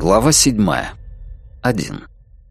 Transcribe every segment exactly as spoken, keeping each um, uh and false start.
Глава седьмая. Один.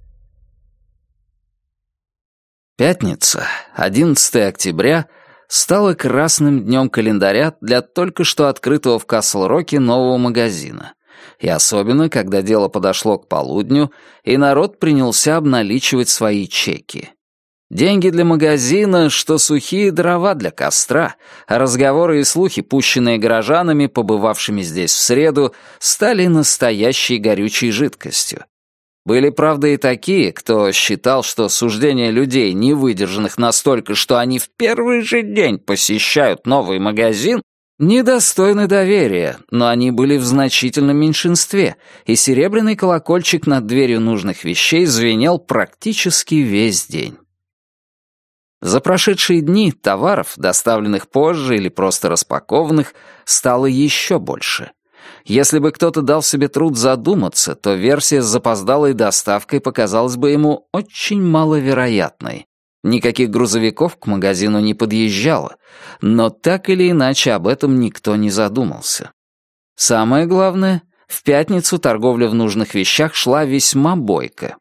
Пятница, одиннадцатое октября, стала красным днем календаря для только что открытого в Касл-Роке нового магазина. И особенно, когда дело подошло к полудню, и народ принялся обналичивать свои чеки. Деньги для магазина, что сухие дрова для костра, а разговоры и слухи, пущенные горожанами, побывавшими здесь в среду, стали настоящей горючей жидкостью. Были, правда, и такие, кто считал, что суждения людей, не выдержанных настолько, что они в первый же день посещают новый магазин, недостойны доверия, но они были в значительном меньшинстве, и серебряный колокольчик над дверью нужных вещей звенел практически весь день. За прошедшие дни товаров, доставленных позже или просто распакованных, стало еще больше. Если бы кто-то дал себе труд задуматься, то версия с запоздалой доставкой показалась бы ему очень маловероятной. Никаких грузовиков к магазину не подъезжало, но так или иначе об этом никто не задумался. Самое главное, в пятницу торговля в нужных вещах шла весьма бойко.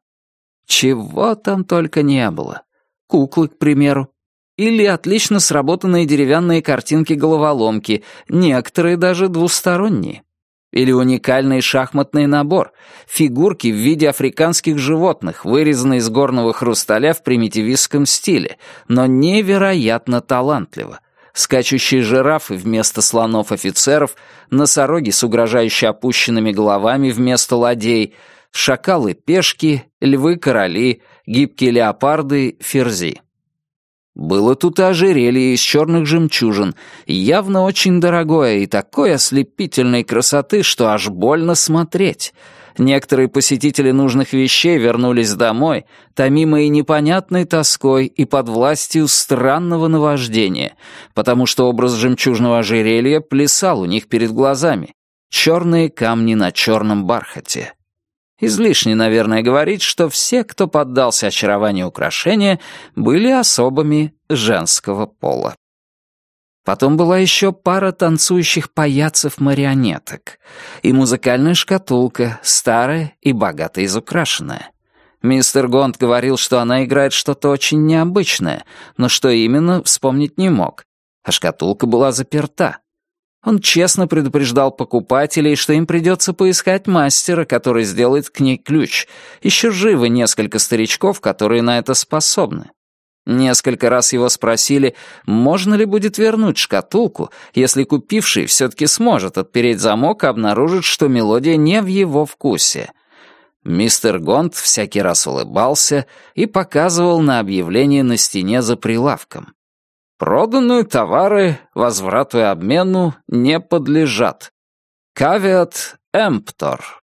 Чего там только не было. Куклы, к примеру. Или отлично сработанные деревянные картинки-головоломки, некоторые даже двусторонние. Или уникальный шахматный набор, фигурки в виде африканских животных, вырезанные из горного хрусталя в примитивистском стиле, но невероятно талантливо. Скачущие жирафы вместо слонов-офицеров, носороги с угрожающе опущенными головами вместо ладей, шакалы-пешки, львы-короли, гибкие леопарды, ферзи. Было тут и ожерелье из черных жемчужин, явно очень дорогое и такой ослепительной красоты, что аж больно смотреть. Некоторые посетители нужных вещей вернулись домой, томимые непонятной тоской и под властью странного наваждения, потому что образ жемчужного ожерелья плясал у них перед глазами. Черные камни на черном бархате. Излишне, наверное, говорить, что все, кто поддался очарованию украшения, были особами женского пола. Потом была еще пара танцующих паяцев-марионеток и музыкальная шкатулка, старая и богато изукрашенная. Мистер Гонт говорил, что она играет что-то очень необычное, но что именно, вспомнить не мог, а шкатулка была заперта. Он честно предупреждал покупателей, что им придется поискать мастера, который сделает к ней ключ. Еще живы несколько старичков, которые на это способны. Несколько раз его спросили, можно ли будет вернуть шкатулку, если купивший все-таки сможет отпереть замок и обнаружит, что мелодия не в его вкусе. Мистер Гонт всякий раз улыбался и показывал на объявление на стене за прилавком. Проданные товары возврату и обмену не подлежат. Caveat emptor.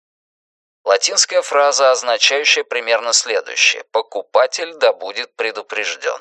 Латинская фраза, означающая примерно следующее. Покупатель да будет предупрежден.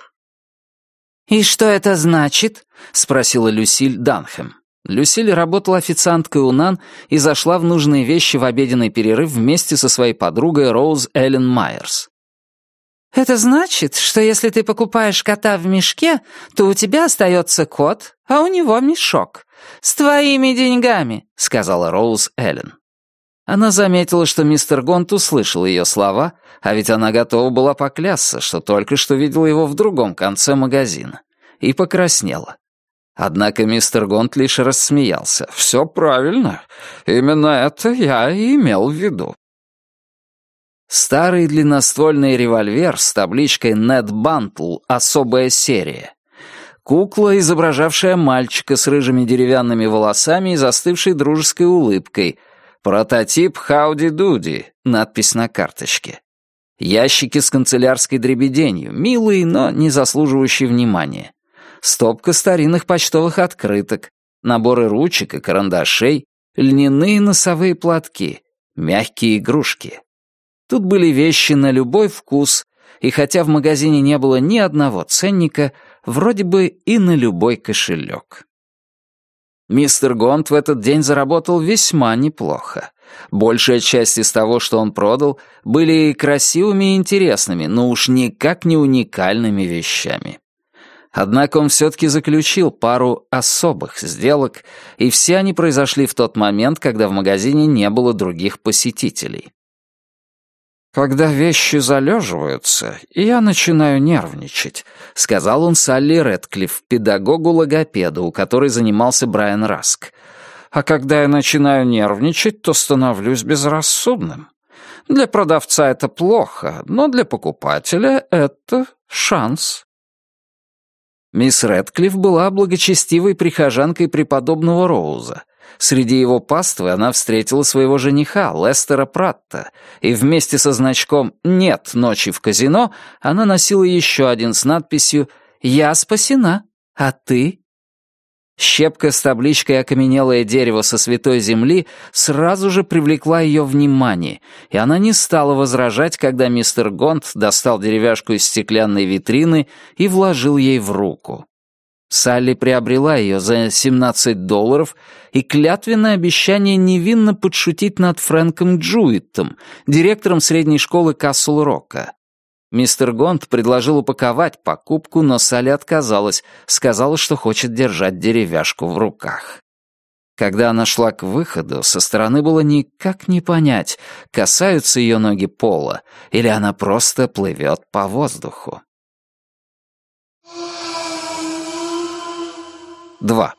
«И что это значит?» — спросила Люсиль Данхэм. Люсиль работала официанткой у Нан и зашла в нужные вещи в обеденный перерыв вместе со своей подругой Роуз Эллен Майерс. «Это значит, что если ты покупаешь кота в мешке, то у тебя остается кот, а у него мешок. С твоими деньгами», — сказала Роуз Эллен. Она заметила, что мистер Гонт услышал ее слова, а ведь она готова была поклясться, что только что видела его в другом конце магазина, и покраснела. Однако мистер Гонт лишь рассмеялся. «Все правильно. Именно это я и имел в виду». Старый длинноствольный револьвер с табличкой «Нед Бантл. Особая серия». Кукла, изображавшая мальчика с рыжими деревянными волосами и застывшей дружеской улыбкой. Прототип «Хауди Дуди», надпись на карточке. Ящики с канцелярской дребеденью, милые, но не заслуживающие внимания. Стопка старинных почтовых открыток, наборы ручек и карандашей, льняные носовые платки, мягкие игрушки. Тут были вещи на любой вкус, и хотя в магазине не было ни одного ценника, вроде бы и на любой кошелек. Мистер Гонт в этот день заработал весьма неплохо. Большая часть из того, что он продал, были красивыми и интересными, но уж никак не уникальными вещами. Однако он все-таки заключил пару особых сделок, и все они произошли в тот момент, когда в магазине не было других посетителей. «Когда вещи залеживаются, я начинаю нервничать», — сказал он Салли Рэдклифф, педагогу-логопеду, у которой занимался Брайан Раск. «А когда я начинаю нервничать, то становлюсь безрассудным. Для продавца это плохо, но для покупателя это шанс». Мисс Рэдклифф была благочестивой прихожанкой преподобного Роуза. Среди его паствы она встретила своего жениха, Лестера Пратта, и вместе со значком «Нет ночи в казино» она носила еще один с надписью «Я спасена, а ты?» Щепка с табличкой «Окаменелое дерево со святой земли» сразу же привлекла ее внимание, и она не стала возражать, когда мистер Гонт достал деревяшку из стеклянной витрины и вложил ей в руку. Салли приобрела ее за семнадцать долларов, и клятвенное обещание невинно подшутить над Фрэнком Джуиттом, директором средней школы Касл-Рока. Мистер Гонт предложил упаковать покупку, но Салли отказалась, сказала, что хочет держать деревяшку в руках. Когда она шла к выходу, со стороны было никак не понять, касаются ее ноги пола, или она просто плывет по воздуху. Два.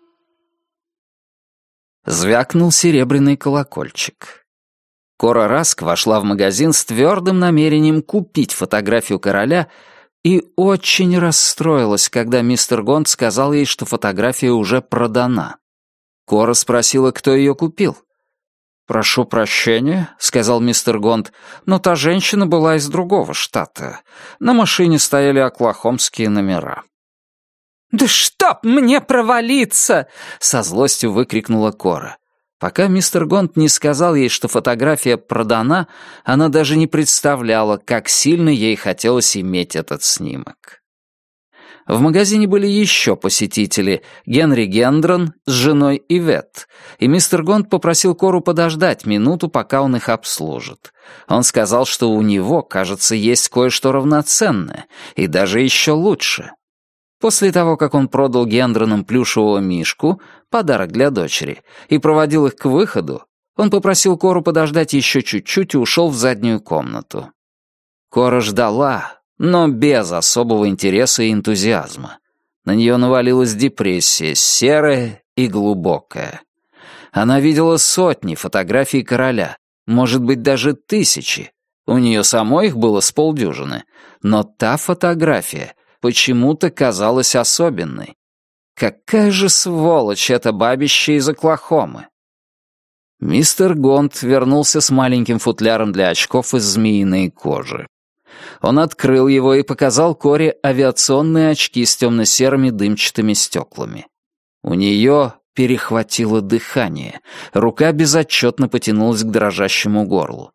Звякнул серебряный колокольчик. Кора Раск вошла в магазин с твердым намерением купить фотографию короля и очень расстроилась, когда мистер Гонт сказал ей, что фотография уже продана. Кора спросила, кто ее купил. «Прошу прощения», — сказал мистер Гонт, «но та женщина была из другого штата. На машине стояли оклахомские номера». «Да чтоб мне провалиться!» — со злостью выкрикнула Кора. Пока мистер Гонт не сказал ей, что фотография продана, она даже не представляла, как сильно ей хотелось иметь этот снимок. В магазине были еще посетители, Генри Гендрон с женой Ивет, и мистер Гонт попросил Кору подождать минуту, пока он их обслужит. Он сказал, что у него, кажется, есть кое-что равноценное, и даже еще лучше. После того, как он продал Гендронам плюшевого мишку, подарок для дочери, и проводил их к выходу, он попросил Кору подождать еще чуть-чуть и ушел в заднюю комнату. Кора ждала, но без особого интереса и энтузиазма. На нее навалилась депрессия, серая и глубокая. Она видела сотни фотографий короля, может быть, даже тысячи. У нее самой их было с полдюжины, но та фотография почему-то казалась особенной. Какая же сволочь это бабище из Оклахомы! Мистер Гонт вернулся с маленьким футляром для очков из змеиной кожи. Он открыл его и показал Коре авиационные очки с темно-серыми дымчатыми стеклами. У нее перехватило дыхание, рука безотчетно потянулась к дрожащему горлу.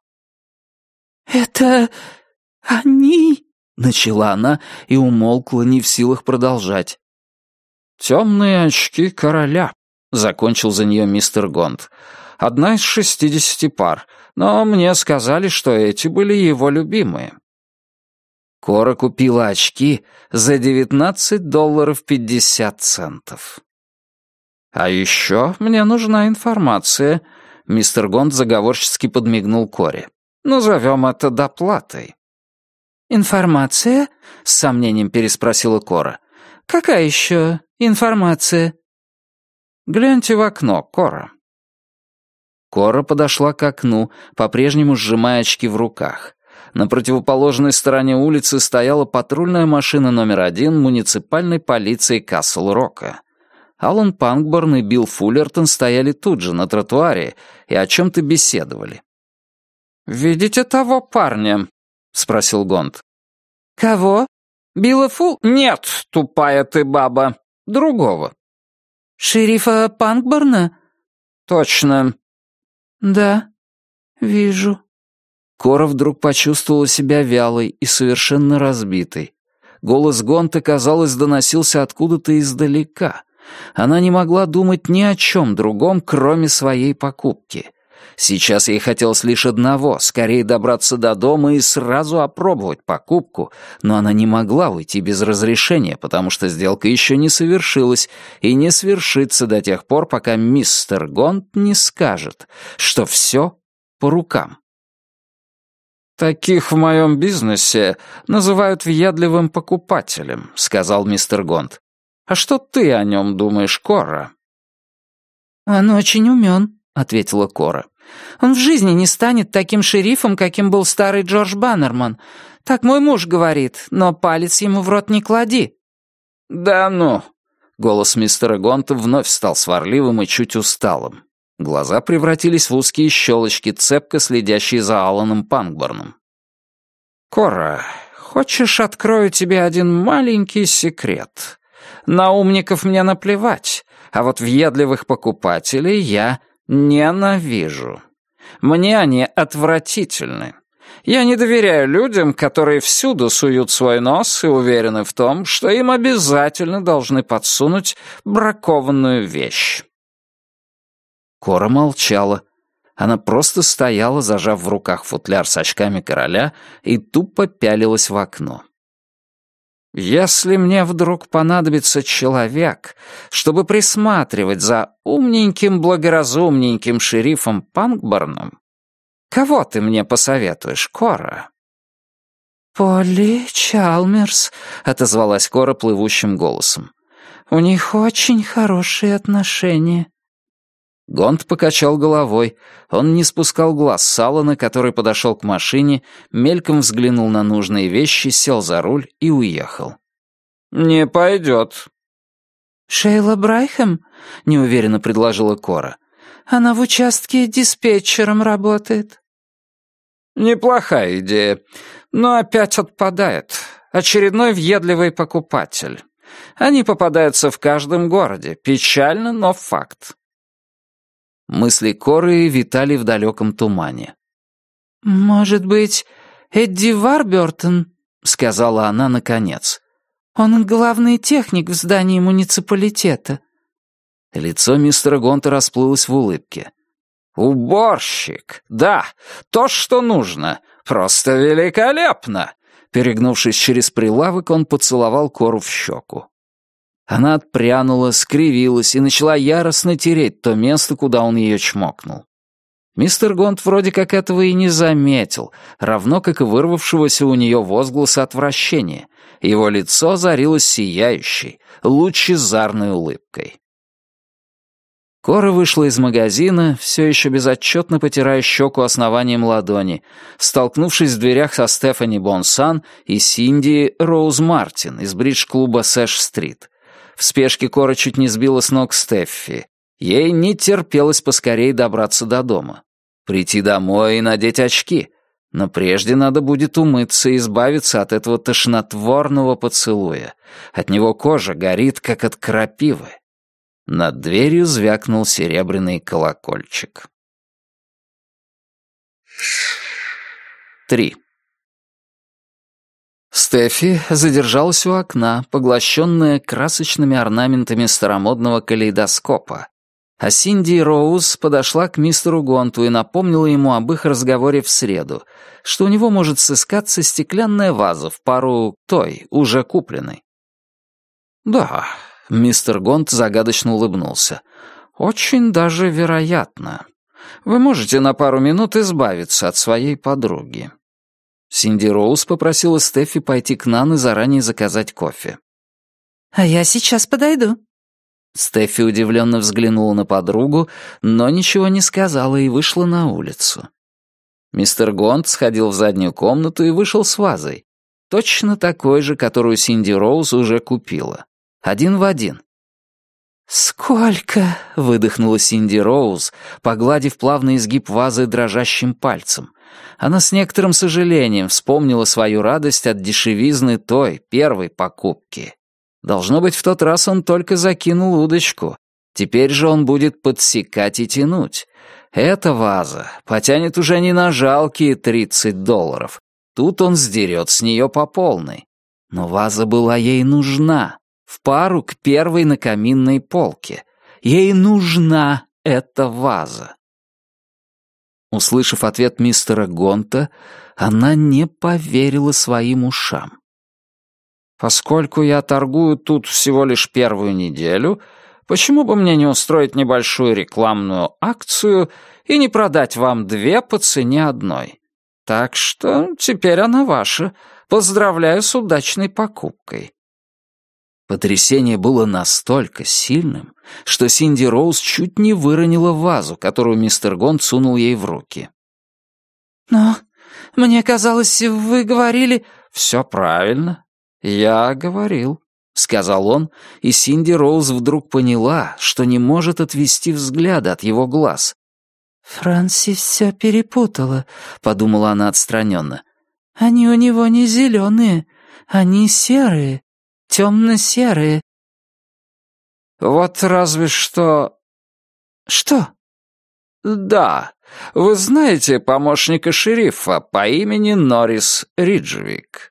«Это они?» — начала она и умолкла, не в силах продолжать. «Темные очки короля», — закончил за нее мистер Гонт. «Одна из шестидесяти пар, но мне сказали, что эти были его любимые». Кора купила очки за девятнадцать долларов пятьдесят центов. «А еще мне нужна информация», — мистер Гонт заговорчески подмигнул Коре. «Назовем это доплатой». «Информация?» — с сомнением переспросила Кора. «Какая еще информация?» «Гляньте в окно, Кора». Кора подошла к окну, по-прежнему сжимая очки в руках. На противоположной стороне улицы стояла патрульная машина номер один муниципальной полиции Касл-Рока. Алан Панкборн и Билл Фуллертон стояли тут же, на тротуаре, и о чем-то беседовали. «Видите того парня?» — спросил Гонт. «Кого? Билла Фул? Нет, тупая ты баба. Другого». «Шерифа Панкборна?» «Точно». «Да, вижу». Кора вдруг почувствовала себя вялой и совершенно разбитой. Голос Гонта, казалось, доносился откуда-то издалека. Она не могла думать ни о чем другом, кроме своей покупки. Сейчас ей хотелось лишь одного — скорее добраться до дома и сразу опробовать покупку, но она не могла уйти без разрешения, потому что сделка еще не совершилась и не свершится до тех пор, пока мистер Гонт не скажет, что все по рукам. «Таких в моем бизнесе называют въедливым покупателем», — сказал мистер Гонт. «А что ты о нем думаешь, Кора?» «Он очень умен», — ответила Кора. «Он в жизни не станет таким шерифом, каким был старый Джордж Баннерман. Так мой муж говорит, но палец ему в рот не клади». «Да ну!» — голос мистера Гонта вновь стал сварливым и чуть усталым. Глаза превратились в узкие щелочки, цепко следящие за Аланом Пангборном. «Кора, хочешь, открою тебе один маленький секрет? На умников мне наплевать, а вот въедливых покупателей я ненавижу. Мне они отвратительны. Я не доверяю людям, которые всюду суют свой нос и уверены в том, что им обязательно должны подсунуть бракованную вещь». Кора молчала. Она просто стояла, зажав в руках футляр с очками короля, и тупо пялилась в окно. «Если мне вдруг понадобится человек, чтобы присматривать за умненьким, благоразумненьким шерифом Пангборном, кого ты мне посоветуешь, Кора?» «Полли Чалмерс», — отозвалась Кора плывущим голосом. «У них очень хорошие отношения». Гонт покачал головой. Он не спускал глаз с Алана, который подошел к машине, мельком взглянул на нужные вещи, сел за руль и уехал. «Не пойдет». «Шейла Брайхэм?» — неуверенно предложила Кора. «Она в участке диспетчером работает». «Неплохая идея, но опять отпадает. Очередной въедливый покупатель. Они попадаются в каждом городе. Печально, но факт». Мысли Коры витали в далеком тумане. «Может быть, Эдди Варбертон?» — сказала она наконец. «Он главный техник в здании муниципалитета». Лицо мистера Гонта расплылось в улыбке. «Уборщик! Да, то, что нужно. Просто великолепно!» Перегнувшись через прилавок, он поцеловал Кору в щеку. Она отпрянула, скривилась и начала яростно тереть то место, куда он ее чмокнул. Мистер Гонт вроде как этого и не заметил, равно как и вырвавшегося у нее возгласа отвращения. Его лицо озарилось сияющей, лучезарной улыбкой. Кора вышла из магазина, все еще безотчетно потирая щеку основанием ладони, столкнувшись в дверях со Стефани Бонсан и Синди Роуз Мартин из бридж-клуба Сэш-стрит. В спешке Кора чуть не сбила с ног Стеффи. Ей не терпелось поскорее добраться до дома. Прийти домой и надеть очки. Но прежде надо будет умыться и избавиться от этого тошнотворного поцелуя. От него кожа горит, как от крапивы. Над дверью звякнул серебряный колокольчик. Три. Стефи задержалась у окна, поглощенная красочными орнаментами старомодного калейдоскопа, а Синди Роуз подошла к мистеру Гонту и напомнила ему об их разговоре в среду, что у него может сыскаться стеклянная ваза в пару той, уже купленной. «Да», — мистер Гонт загадочно улыбнулся, — «очень даже вероятно. Вы можете на пару минут избавиться от своей подруги». Синди Роуз попросила Стефи пойти к Нан и заранее заказать кофе. «А я сейчас подойду». Стефи удивленно взглянула на подругу, но ничего не сказала и вышла на улицу. Мистер Гонт сходил в заднюю комнату и вышел с вазой. Точно такой же, которую Синди Роуз уже купила. Один в один. «Сколько?» — выдохнула Синди Роуз, погладив плавный изгиб вазы дрожащим пальцем. Она с некоторым сожалением вспомнила свою радость от дешевизны той, первой покупки. Должно быть, в тот раз он только закинул удочку. Теперь же он будет подсекать и тянуть. Эта ваза потянет уже не на жалкие тридцать долларов. Тут он сдерет с нее по полной. Но ваза была ей нужна, в пару к первой на каминной полке. Ей нужна эта ваза. Услышав ответ мистера Гонта, она не поверила своим ушам. «Поскольку я торгую тут всего лишь первую неделю, почему бы мне не устроить небольшую рекламную акцию и не продать вам две по цене одной? Так что теперь она ваша. Поздравляю с удачной покупкой». Потрясение было настолько сильным, что Синди Роуз чуть не выронила вазу, которую мистер Гонт сунул ей в руки. «Но мне казалось, вы говорили...» «Все правильно. Я говорил», — сказал он, и Синди Роуз вдруг поняла, что не может отвести взгляда от его глаз. «Франси все перепутала», — подумала она отстраненно. «Они у него не зеленые, они серые, темно-серые». «Вот разве что...» «Что?» «Да, вы знаете помощника шерифа по имени Норрис Риджвик?»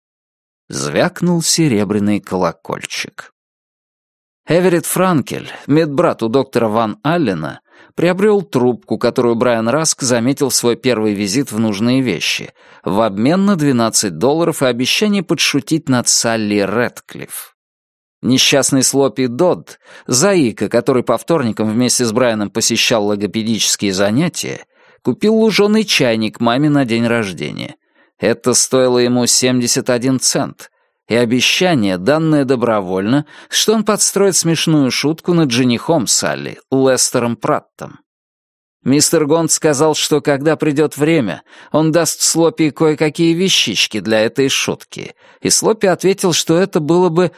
Звякнул серебряный колокольчик. Эверетт Франкель, медбрат у доктора Ван Аллена, приобрел трубку, которую Брайан Раск заметил в свой первый визит в нужные вещи, в обмен на двенадцать долларов и обещание подшутить над Салли Рэдклифф. Несчастный Слопи Додд, заика, который по вторникам вместе с Брайаном посещал логопедические занятия, купил луженый чайник маме на день рождения. Это стоило ему семьдесят один цент, и обещание, данное добровольно, что он подстроит смешную шутку над женихом Салли, Лестером Праттом. Мистер Гонт сказал, что когда придет время, он даст Слопи кое-какие вещички для этой шутки, и Слопи ответил, что это было бы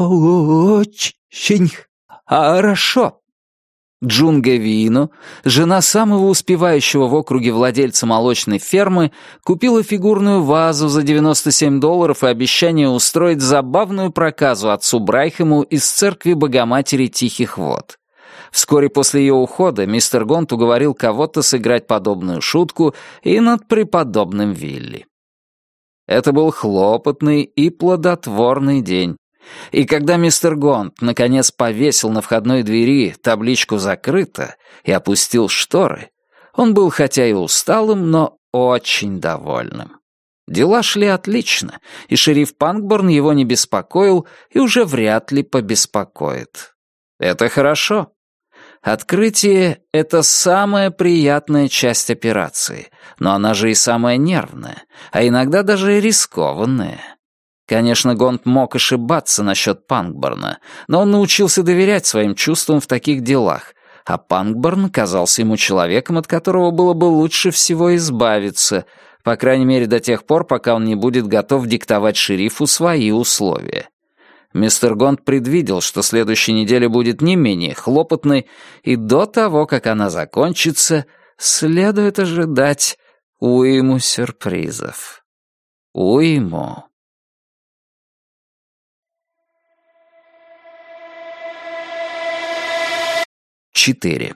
«очень хорошо». Джунга Вино, жена самого успевающего в округе владельца молочной фермы, купила фигурную вазу за девяносто семь долларов и обещание устроить забавную проказу отцу Брайхэму из церкви Богоматери Тихих Вод. Вскоре после ее ухода мистер Гонт уговорил кого-то сыграть подобную шутку и над преподобным Вилли. Это был хлопотный и плодотворный день. И когда мистер Гонт наконец повесил на входной двери табличку «Закрыто» и опустил шторы, он был хотя и усталым, но очень довольным. Дела шли отлично, и шериф Панкборн его не беспокоил и уже вряд ли побеспокоит. Это хорошо. Открытие — это самая приятная часть операции, но она же и самая нервная, а иногда даже и рискованная. Конечно, Гонт мог ошибаться насчет Панкборна, но он научился доверять своим чувствам в таких делах, а Панкборн казался ему человеком, от которого было бы лучше всего избавиться, по крайней мере до тех пор, пока он не будет готов диктовать шерифу свои условия. Мистер Гонт предвидел, что следующая неделя будет не менее хлопотной, и до того, как она закончится, следует ожидать уйму сюрпризов. Уйму. четыре.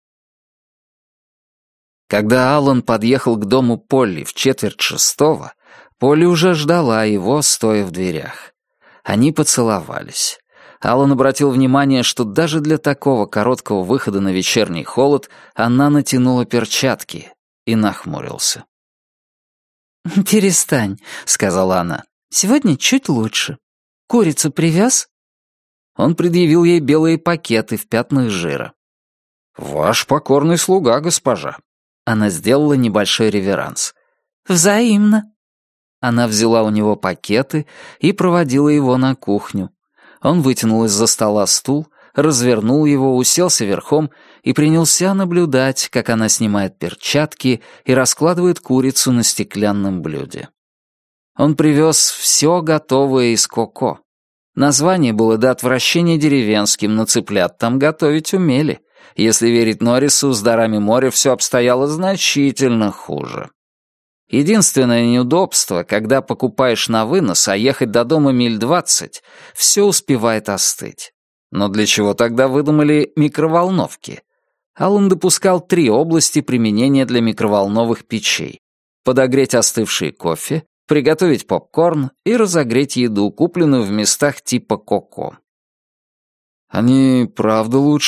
Когда Аллан подъехал к дому Полли в четверть шестого, Полли уже ждала его, стоя в дверях. Они поцеловались. Аллан обратил внимание, что даже для такого короткого выхода на вечерний холод она натянула перчатки, и нахмурился. «Перестань», — сказала она. «Сегодня чуть лучше. Курицу привез?» Он предъявил ей белые пакеты в пятнах жира. «Ваш покорный слуга, госпожа». Она сделала небольшой реверанс. «Взаимно». Она взяла у него пакеты и проводила его на кухню. Он вытянул из-за стола стул, развернул его, уселся верхом и принялся наблюдать, как она снимает перчатки и раскладывает курицу на стеклянном блюде. Он привез все готовое из Коко. Название было до отвращения деревенским, но цыплят там готовить умели. Если верить Норрису, с дарами моря все обстояло значительно хуже. Единственное неудобство, когда покупаешь на вынос, а ехать до дома миль двадцать, все успевает остыть. Но для чего тогда выдумали микроволновки? Аллан допускал три области применения для микроволновых печей: подогреть остывший кофе, приготовить попкорн и разогреть еду, купленную в местах типа Коко. «Они правда лучше?»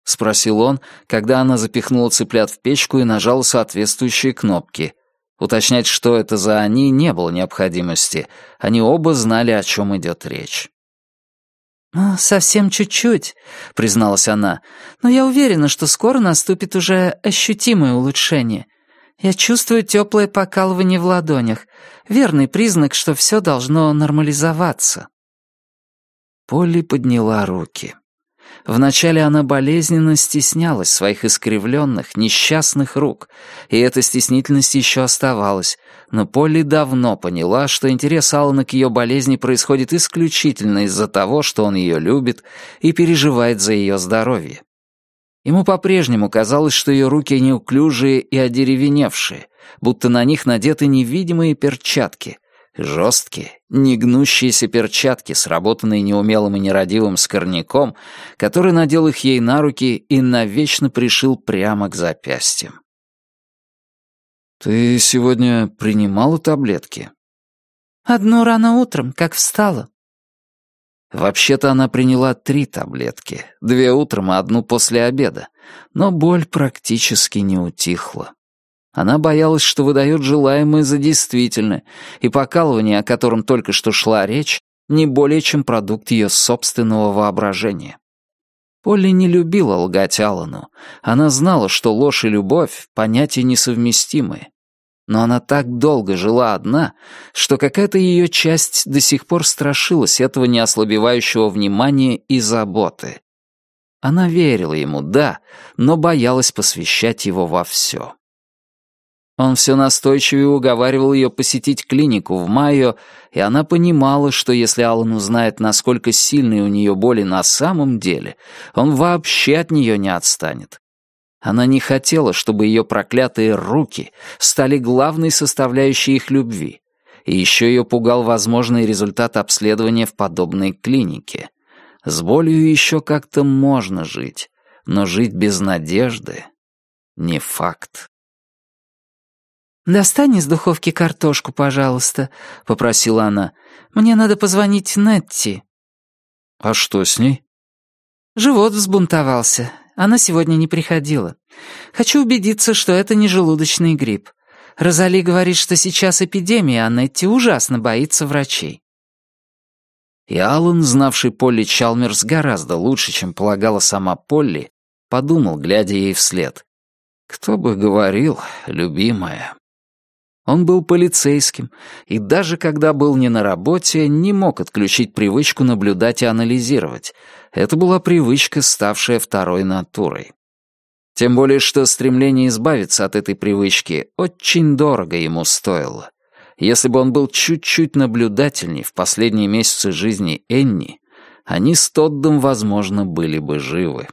— спросил он, когда она запихнула цыплят в печку и нажала соответствующие кнопки. Уточнять, что это за «они», не было необходимости. Они оба знали, о чем идет речь. «Ну, совсем чуть-чуть», — призналась она, «но я уверена, что скоро наступит уже ощутимое улучшение. Я чувствую теплое покалывание в ладонях, верный признак, что все должно нормализоваться». Полли подняла руки. Вначале она болезненно стеснялась своих искривленных, несчастных рук, и эта стеснительность еще оставалась, но Полли давно поняла, что интерес Алана к ее болезни происходит исключительно из-за того, что он ее любит и переживает за ее здоровье. Ему по-прежнему казалось, что ее руки неуклюжие и одеревеневшие, будто на них надеты невидимые перчатки, жесткие, негнущиеся перчатки, сработанные неумелым и нерадивым скорняком, который надел их ей на руки и навечно пришил прямо к запястьям. «Ты сегодня принимала таблетки?» «Одну рано утром, как встала». Вообще-то она приняла три таблетки, две утром, а одну после обеда, но боль практически не утихла. Она боялась, что выдает желаемое за действительное, и покалывание, о котором только что шла речь, не более чем продукт ее собственного воображения. Полли не любила лгать Алану. Она знала, что ложь и любовь — понятия несовместимые. Но она так долго жила одна, что какая-то ее часть до сих пор страшилась этого неослабевающего внимания и заботы. Она верила ему, да, но боялась посвящать его во все. Он все настойчивее уговаривал ее посетить клинику в Майо, и она понимала, что если Алан узнает, насколько сильные у нее боли на самом деле, он вообще от нее не отстанет. Она не хотела, чтобы ее проклятые руки стали главной составляющей их любви, и еще ее пугал возможный результат обследования в подобной клинике. С болью еще как-то можно жить, но жить без надежды — не факт. «Достань из духовки картошку, пожалуйста», — попросила она. «Мне надо позвонить Нетти». «А что с ней?» «Живот взбунтовался. Она сегодня не приходила. Хочу убедиться, что это не желудочный грипп. Розали говорит, что сейчас эпидемия, а Нетти ужасно боится врачей». И Алан, знавший Полли Чалмерс гораздо лучше, чем полагала сама Полли, подумал, глядя ей вслед. «Кто бы говорил, любимая». Он был полицейским, и даже когда был не на работе, не мог отключить привычку наблюдать и анализировать. Это была привычка, ставшая второй натурой. Тем более, что стремление избавиться от этой привычки очень дорого ему стоило. Если бы он был чуть-чуть наблюдательней в последние месяцы жизни Энни, они с Тоддом, возможно, были бы живы.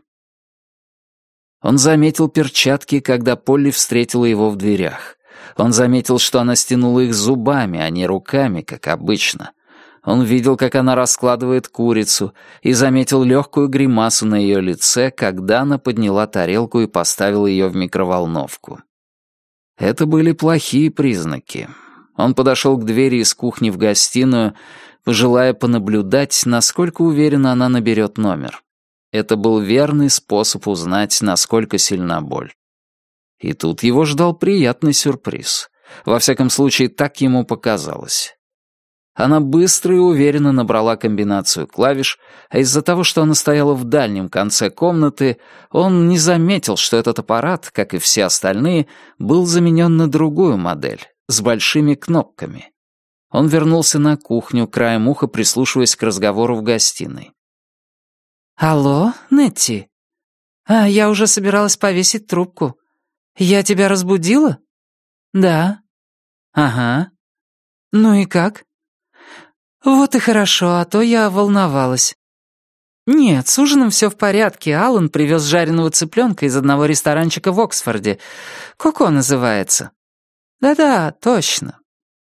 Он заметил перчатки, когда Полли встретила его в дверях. Он заметил, что она стянула их зубами, а не руками, как обычно. Он видел, как она раскладывает курицу, и заметил легкую гримасу на ее лице, когда она подняла тарелку и поставила ее в микроволновку. Это были плохие признаки. Он подошел к двери из кухни в гостиную, желая понаблюдать, насколько уверенно она наберет номер. Это был верный способ узнать, насколько сильна боль. И тут его ждал приятный сюрприз. Во всяком случае, так ему показалось. Она быстро и уверенно набрала комбинацию клавиш, а из-за того, что она стояла в дальнем конце комнаты, он не заметил, что этот аппарат, как и все остальные, был заменен на другую модель, с большими кнопками. Он вернулся на кухню, краем уха прислушиваясь к разговору в гостиной. «Алло, Нетти? А, я уже собиралась повесить трубку. Я тебя разбудила? Да. Ага. Ну и как? Вот и хорошо, а то я волновалась. Нет, с ужином все в порядке. Алан привез жареного цыпленка из одного ресторанчика в Оксфорде. Коко называется. Да-да, точно.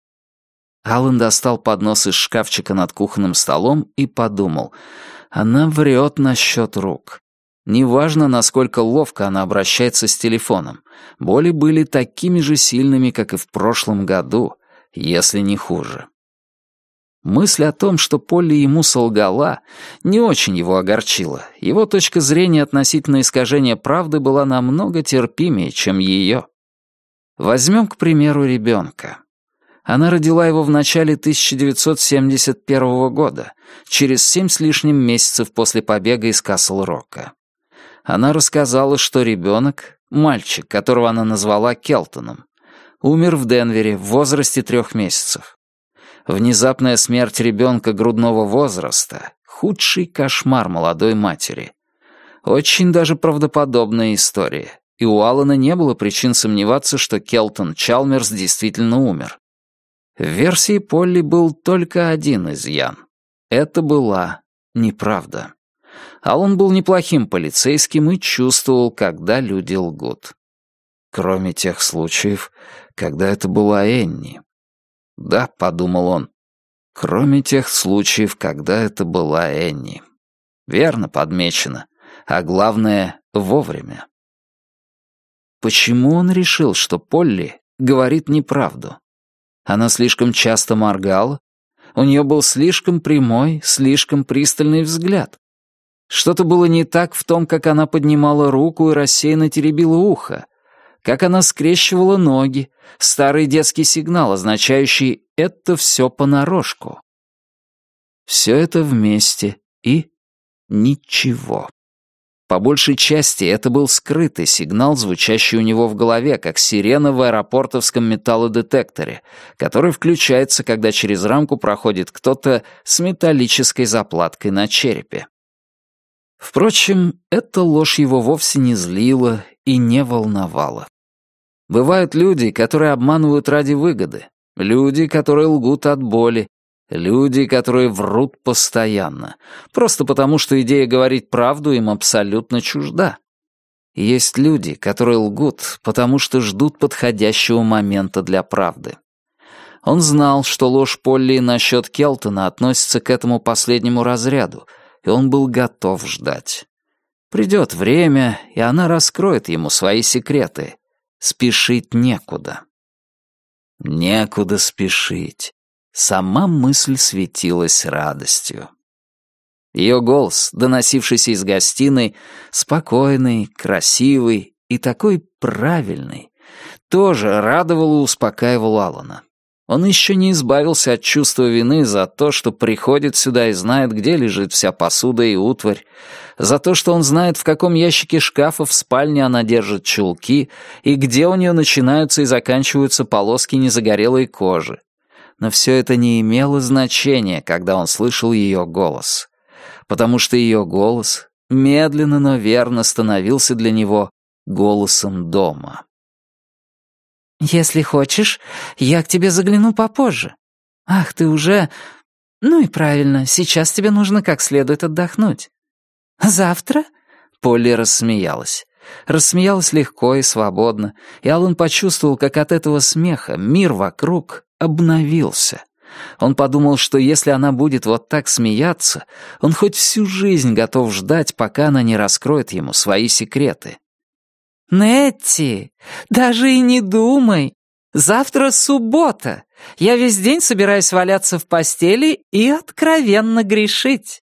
Алан достал поднос из шкафчика над кухонным столом и подумал, она врет насчет рук. Неважно, насколько ловко она обращается с телефоном, боли были такими же сильными, как и в прошлом году, если не хуже. Мысль о том, что Полли ему солгала, не очень его огорчила. Его точка зрения относительно искажения правды была намного терпимее, чем ее. Возьмем, к примеру, ребенка. Она родила его в начале тысяча девятьсот семьдесят первого года, через семь с лишним месяцев после побега из Касл-Рока. Она рассказала, что ребенок, мальчик, которого она назвала Келтоном, умер в Денвере в возрасте трех месяцев. Внезапная смерть ребенка грудного возраста — худший кошмар молодой матери. Очень даже правдоподобная история, и у Алана не было причин сомневаться, что Келтон Чалмерс действительно умер. В версии Полли был только один изъян. Это была неправда. Алан был неплохим полицейским и чувствовал, когда люди лгут. Кроме тех случаев, когда это была Энни. «Да», — подумал он, — «кроме тех случаев, когда это была Энни». Верно подмечено, а главное — вовремя. Почему он решил, что Полли говорит неправду? Она слишком часто моргала? У нее был слишком прямой, слишком пристальный взгляд. Что-то было не так в том, как она поднимала руку и рассеянно теребила ухо, как она скрещивала ноги, старый детский сигнал, означающий «это все понарошку». Все это вместе и ничего. По большей части это был скрытый сигнал, звучащий у него в голове, как сирена в аэропортовском металлодетекторе, который включается, когда через рамку проходит кто-то с металлической заплаткой на черепе. Впрочем, эта ложь его вовсе не злила и не волновала. Бывают люди, которые обманывают ради выгоды, люди, которые лгут от боли, люди, которые врут постоянно, просто потому, что идея говорить правду им абсолютно чужда. И есть люди, которые лгут, потому что ждут подходящего момента для правды. Он знал, что ложь Полли насчет Келтона относится к этому последнему разряду, и он был готов ждать. Придет время, и она раскроет ему свои секреты. Спешить некуда. Некуда спешить. Сама мысль светилась радостью. Ее голос, доносившийся из гостиной, спокойный, красивый и такой правильный, тоже радовал и успокаивал Алана. Он еще не избавился от чувства вины за то, что приходит сюда и знает, где лежит вся посуда и утварь, за то, что он знает, в каком ящике шкафа в спальне она держит чулки и где у нее начинаются и заканчиваются полоски незагорелой кожи. Но все это не имело значения, когда он слышал ее голос, потому что ее голос медленно, но верно становился для него голосом дома. «Если хочешь, я к тебе загляну попозже. Ах, ты уже... Ну и правильно, сейчас тебе нужно как следует отдохнуть. Завтра?» Полли рассмеялась. Рассмеялась легко и свободно, и Алан почувствовал, как от этого смеха мир вокруг обновился. Он подумал, что если она будет вот так смеяться, он хоть всю жизнь готов ждать, пока она не раскроет ему свои секреты. «Нетти, даже и не думай. Завтра суббота. Я весь день собираюсь валяться в постели и откровенно грешить».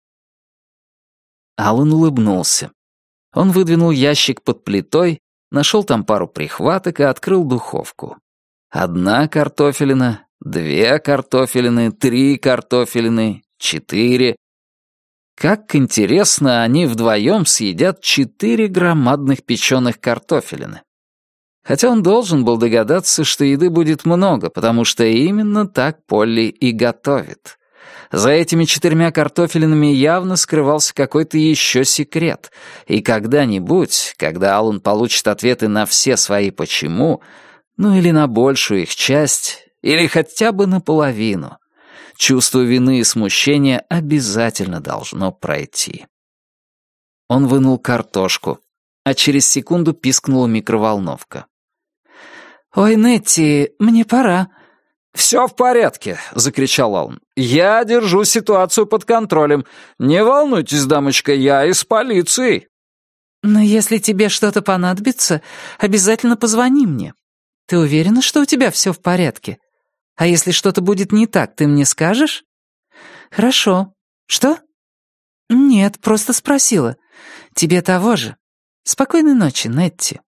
Алан улыбнулся. Он выдвинул ящик под плитой, нашел там пару прихваток и открыл духовку. Одна картофелина, две картофелины, три картофелины, четыре. Как интересно, они вдвоем съедят четыре громадных печеных картофелины. Хотя он должен был догадаться, что еды будет много, потому что именно так Полли и готовит. За этими четырьмя картофелинами явно скрывался какой-то еще секрет, и когда-нибудь, когда Алан получит ответы на все свои «почему», ну или на большую их часть, или хотя бы наполовину, чувство вины и смущения обязательно должно пройти. Он вынул картошку, а через секунду пискнула микроволновка. «Ой, Нетти, мне пора». «Все в порядке», — закричал Алан. «Я держу ситуацию под контролем. Не волнуйтесь, дамочка, я из полиции». «Но если тебе что-то понадобится, обязательно позвони мне. Ты уверена, что у тебя все в порядке? А если что-то будет не так, ты мне скажешь? «Хорошо. Что?» «Нет, просто спросила. Тебе того же. Спокойной ночи, Нетти».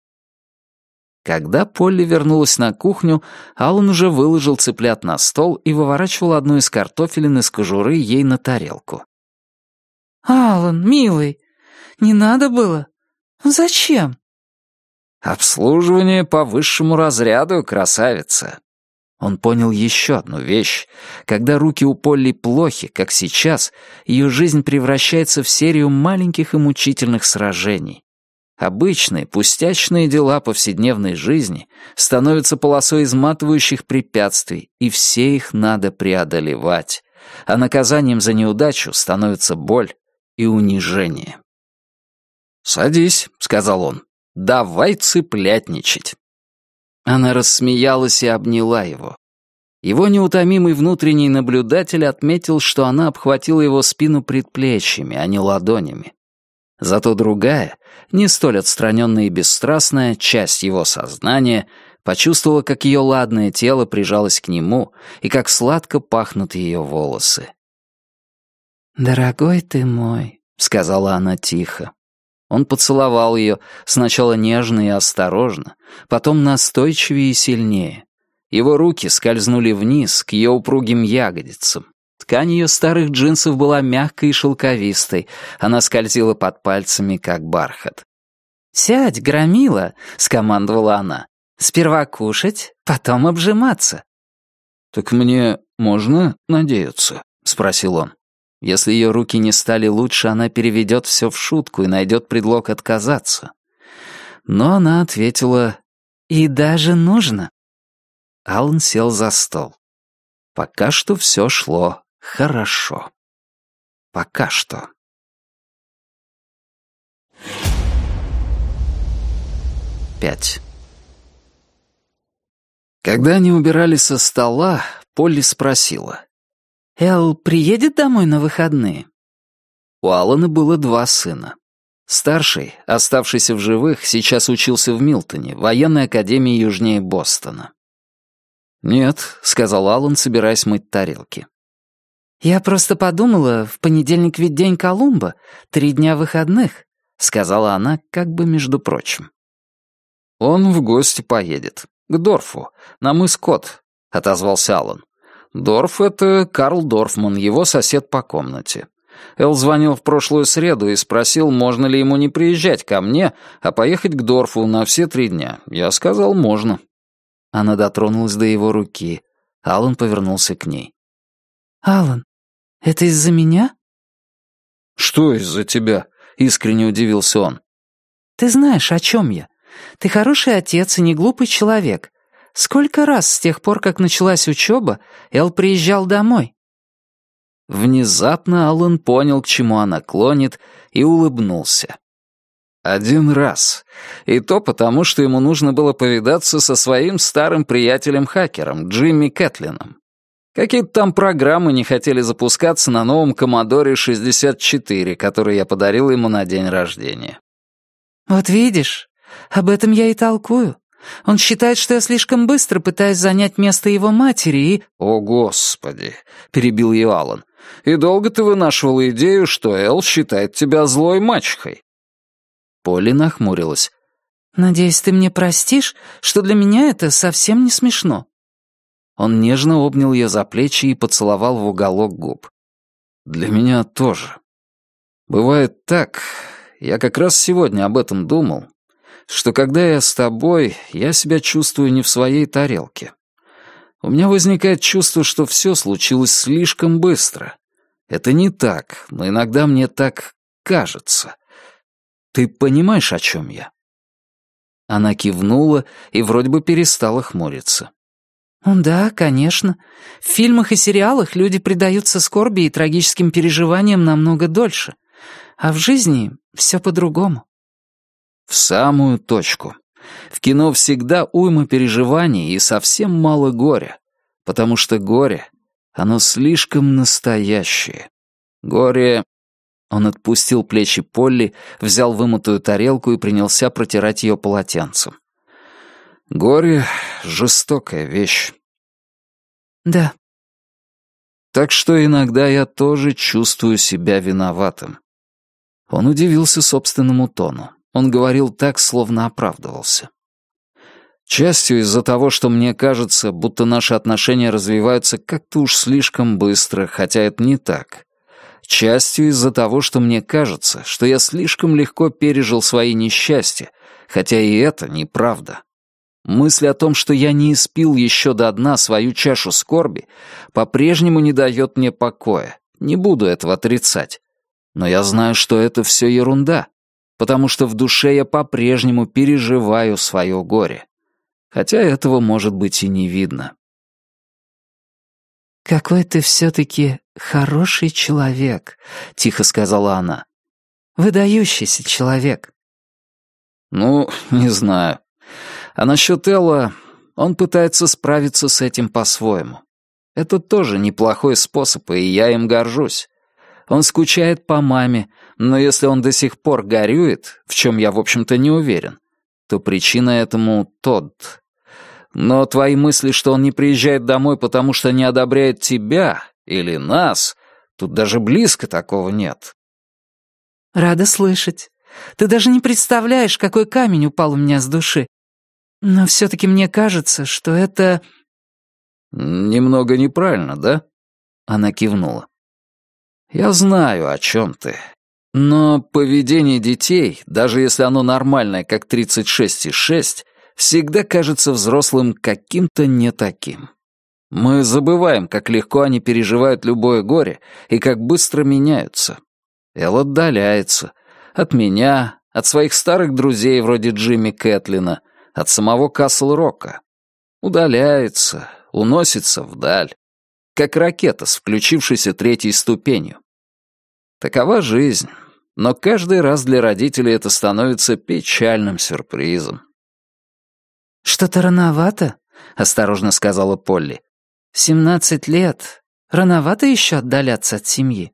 Когда Полли вернулась на кухню, Аллан уже выложил цыплят на стол и выворачивал одну из картофелин из кожуры ей на тарелку. «Аллан, милый, не надо было. Зачем?» «Обслуживание по высшему разряду, красавица». Он понял еще одну вещь. Когда руки у Полли плохи, как сейчас, ее жизнь превращается в серию маленьких и мучительных сражений. Обычные, пустячные дела повседневной жизни становятся полосой изматывающих препятствий, и все их надо преодолевать. А наказанием за неудачу становится боль и унижение. «Садись», — сказал он, — «давай цыплятничать». Она рассмеялась и обняла его. Его неутомимый внутренний наблюдатель отметил, что она обхватила его спину предплечьями, а не ладонями. Зато другая, не столь отстраненная и бесстрастная, часть его сознания почувствовала, как ее ладное тело прижалось к нему и как сладко пахнут ее волосы. «Дорогой ты мой», — сказала она тихо. Он поцеловал ее, сначала нежно и осторожно, потом настойчивее и сильнее. Его руки скользнули вниз, к ее упругим ягодицам. Ткань ее старых джинсов была мягкой и шелковистой, она скользила под пальцами, как бархат. «Сядь, громила», — скомандовала она. «Сперва кушать, потом обжиматься». «Так мне можно надеяться?» — спросил он. Если ее руки не стали лучше, она переведет все в шутку и найдет предлог отказаться. Но она ответила: «И даже нужно». Аллан сел за стол. Пока что все шло хорошо. Пока что. Пять. Когда они убирали со стола, Полли спросила: «Эл приедет домой на выходные?» У Алана было два сына. Старший, оставшийся в живых, сейчас учился в Милтоне, военной академии южнее Бостона. «Нет», — сказал Алан, собираясь мыть тарелки. «Я просто подумала, в понедельник ведь день Колумба, три дня выходных», — сказала она, как бы между прочим. «Он в гости поедет. К Дорфу, на мыс Кот», — отозвался Алан. Дорф — это Карл Дорфман, его сосед по комнате. Эл звонил в прошлую среду и спросил, можно ли ему не приезжать ко мне, а поехать к Дорфу на все три дня. Я сказал, можно. Она дотронулась до его руки. Алан повернулся к ней. «Алан, это из-за меня?» «Что из-за тебя?» — искренне удивился он. «Ты знаешь, о чем я. Ты хороший отец и не глупый человек. Сколько раз с тех пор, как началась учеба, Эл приезжал домой?» Внезапно Алан понял, к чему она клонит, и улыбнулся. Один раз. И то потому, что ему нужно было повидаться со своим старым приятелем-хакером, Джимми Кэтлином. Какие-то там программы не хотели запускаться на новом Commodore шестьдесят четыре, который я подарил ему на день рождения. «Вот видишь, об этом я и толкую. Он считает, что я слишком быстро пытаюсь занять место его матери и...» «О, Господи!» — перебил ее Алан. «И долго ты вынашивала идею, что Эл считает тебя злой мачехой?» Полли нахмурилась. «Надеюсь, ты мне простишь, что для меня это совсем не смешно». Он нежно обнял ее за плечи и поцеловал в уголок губ. «Для меня тоже. Бывает так, я как раз сегодня об этом думал, что когда я с тобой, я себя чувствую не в своей тарелке. У меня возникает чувство, что все случилось слишком быстро. Это не так, но иногда мне так кажется. Ты понимаешь, о чем я?» Она кивнула и вроде бы перестала хмуриться. «Да, конечно. В фильмах и сериалах люди предаются скорби и трагическим переживаниям намного дольше. А в жизни все по-другому». В самую точку. В кино всегда уйма переживаний и совсем мало горя, потому что горе, оно слишком настоящее. Горе... Он отпустил плечи Полли, взял вымытую тарелку и принялся протирать ее полотенцем. Горе — жестокая вещь. «Да, Так что иногда я тоже чувствую себя виноватым». Он удивился собственному тону. Он говорил так, словно оправдывался. «Частью из-за того, что мне кажется, будто наши отношения развиваются как-то уж слишком быстро, хотя это не так. Частью из-за того, что мне кажется, что я слишком легко пережил свои несчастья, хотя и это неправда. Мысль о том, что я не испил еще до дна свою чашу скорби, по-прежнему не дает мне покоя. Не буду этого отрицать. Но я знаю, что это все ерунда, потому что в душе я по-прежнему переживаю свое горе. Хотя этого, может быть, и не видно». «Какой ты все-таки хороший человек», — тихо сказала она. «Выдающийся человек». «Ну, не знаю. А насчет Элла, он пытается справиться с этим по-своему. Это тоже неплохой способ, и я им горжусь. Он скучает по маме, но если он до сих пор горюет, в чем я, в общем-то, не уверен, то причина этому Тодд. Но твои мысли, что он не приезжает домой, потому что не одобряет тебя или нас, тут даже близко такого нет». «Рада слышать. Ты даже не представляешь, какой камень упал у меня с души. Но все-таки мне кажется, что это...» «Немного неправильно, да?» Она кивнула. «Я знаю, о чем ты. Но поведение детей, даже если оно нормальное, как тридцать шесть и шесть, всегда кажется взрослым каким-то не таким. Мы забываем, как легко они переживают любое горе и как быстро меняются. Эл отдаляется. От меня, от своих старых друзей вроде Джимми Кэтлина, от самого Касл-Рока. Удаляется, уносится вдаль. Как ракета с включившейся третьей ступенью. Такова жизнь, но каждый раз для родителей это становится печальным сюрпризом». «Что-то рановато», — осторожно сказала Полли. «Семнадцать лет. Рановато еще отдаляться от семьи».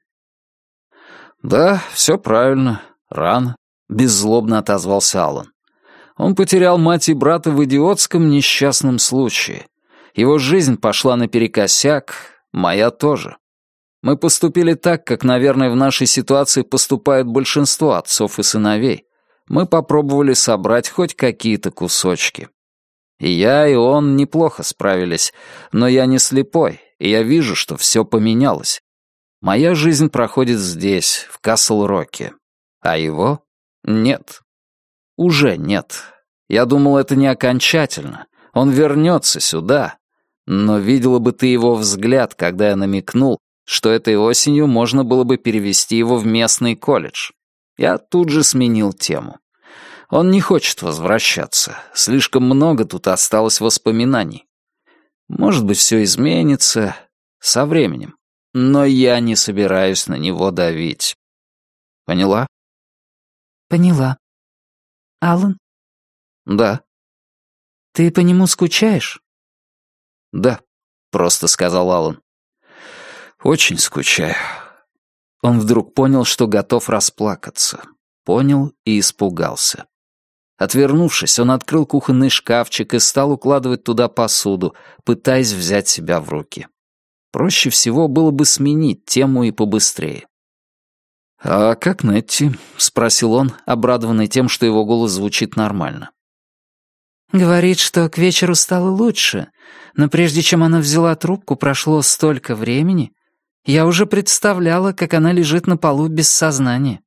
«Да, все правильно. Рано», — беззлобно отозвался Аллан. «Он потерял мать и брата в идиотском несчастном случае. Его жизнь пошла наперекосяк, моя тоже. Мы поступили так, как, наверное, в нашей ситуации поступает большинство отцов и сыновей. Мы попробовали собрать хоть какие-то кусочки. И я, и он неплохо справились, но я не слепой, и я вижу, что все поменялось. Моя жизнь проходит здесь, в Касл-Роке, а его нет. Уже нет. Я думал, это не окончательно. Он вернется сюда. Но видела бы ты его взгляд, когда я намекнул, что этой осенью можно было бы перевести его в местный колледж. Я тут же сменил тему. Он не хочет возвращаться. Слишком много тут осталось воспоминаний. Может быть, все изменится со временем. Но я не собираюсь на него давить. Поняла? Поняла. Аллан? Да. Ты по нему скучаешь? Да, просто сказал Аллан. Очень скучаю. Он вдруг понял, что готов расплакаться. Понял и испугался. Отвернувшись, он открыл кухонный шкафчик и стал укладывать туда посуду, пытаясь взять себя в руки. Проще всего было бы сменить тему и побыстрее. «А как Нетти?» — спросил он, обрадованный тем, что его голос звучит нормально. «Говорит, что к вечеру стало лучше, но прежде чем она взяла трубку, прошло столько времени. Я уже представляла, как она лежит на полу без сознания».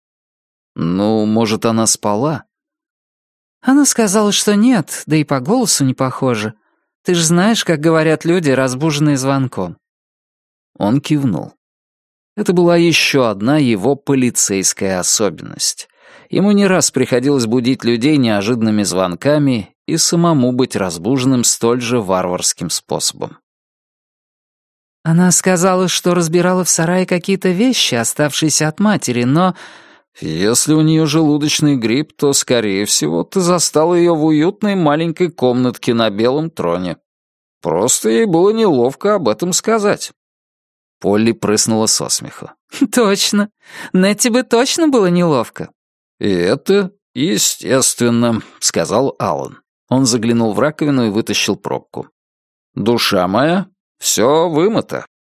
«Ну, может, она спала?» Она сказала, что нет, да и по голосу не похоже. Ты же знаешь, как говорят люди, разбуженные звонком». Он кивнул. Это была еще одна его полицейская особенность. Ему не раз приходилось будить людей неожиданными звонками и самому быть разбуженным столь же варварским способом. Она сказала, что разбирала в сарае какие-то вещи, оставшиеся от матери, но... Если у нее желудочный грипп, то, скорее всего, ты застал ее в уютной маленькой комнатке на белом троне. Просто ей было неловко об этом сказать. Полли прыснула со смеху. «Точно. Нетти бы точно было неловко». «И это естественно», — сказал Аллан. Он заглянул в раковину и вытащил пробку. «Душа моя, все вымыто».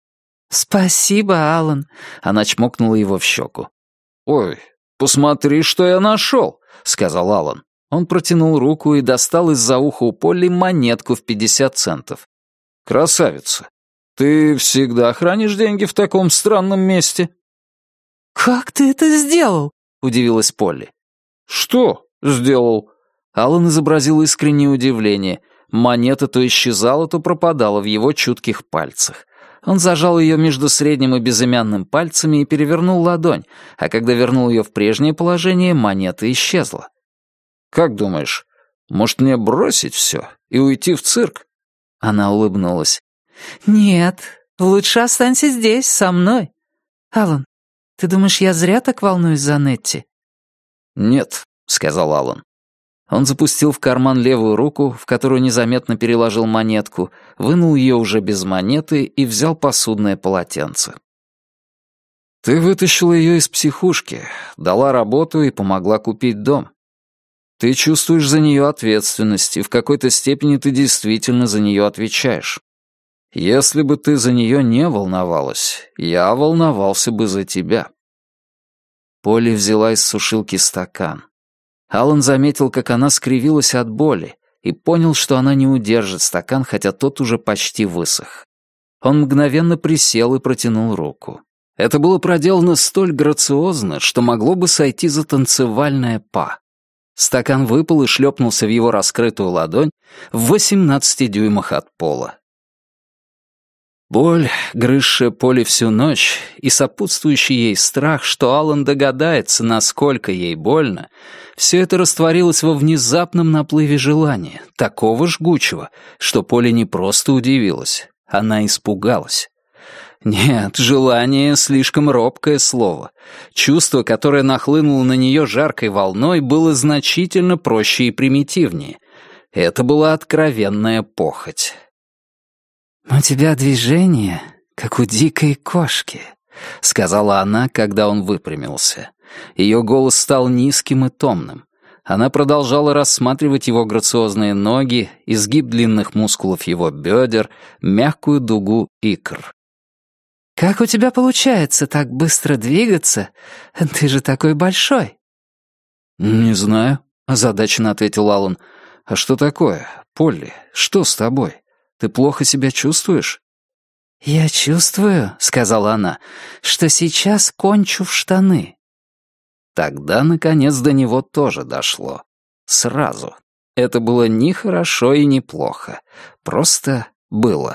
«Спасибо, Алан», — она чмокнула его в щеку. «Ой, посмотри, что я нашел», — сказал Алан. Он протянул руку и достал из-за уха у Полли монетку в пятьдесят центов. «Красавица, ты всегда хранишь деньги в таком странном месте?» «Как ты это сделал?» — удивилась Полли. «Что сделал?» Алан изобразил искреннее удивление. Монета то исчезала, то пропадала в его чутких пальцах. Он зажал ее между средним и безымянным пальцами и перевернул ладонь, а когда вернул ее в прежнее положение, монета исчезла. «Как думаешь, может мне бросить все и уйти в цирк?» Она улыбнулась. «Нет, лучше останься здесь, со мной. Алан, ты думаешь, я зря так волнуюсь за Нетти?» «Нет», — сказал Алан. Он запустил в карман левую руку, в которую незаметно переложил монетку, вынул ее уже без монеты и взял посудное полотенце. «Ты вытащила ее из психушки, дала работу и помогла купить дом. Ты чувствуешь за нее ответственность, и в какой-то степени ты действительно за нее отвечаешь. Если бы ты за нее не волновалась, я волновался бы за тебя». Полли взяла из сушилки стакан. Алан заметил, как она скривилась от боли, и понял, что она не удержит стакан, хотя тот уже почти высох. Он мгновенно присел и протянул руку. Это было проделано столь грациозно, что могло бы сойти за танцевальное па. Стакан выпал и шлепнулся в его раскрытую ладонь в восемнадцати дюймах от пола. Боль, грызшая Полли всю ночь, и сопутствующий ей страх, что Алан догадается, насколько ей больно, все это растворилось во внезапном наплыве желания, такого жгучего, что Полли не просто удивилась, она испугалась. Нет, желание — слишком робкое слово. Чувство, которое нахлынуло на нее жаркой волной, было значительно проще и примитивнее. Это была откровенная похоть. «У тебя движение, как у дикой кошки», — сказала она, когда он выпрямился. Ее голос стал низким и томным. Она продолжала рассматривать его грациозные ноги, изгиб длинных мускулов его бедер, мягкую дугу икр. «Как у тебя получается так быстро двигаться? Ты же такой большой». «Не знаю», — озадаченно ответил Алан. «А что такое, Полли? Что с тобой? Ты плохо себя чувствуешь?» «Я чувствую», — сказала она, — «что сейчас кончу в штаны». Тогда, наконец, до него тоже дошло. Сразу. Это было ни хорошо и ни плохо. Просто было.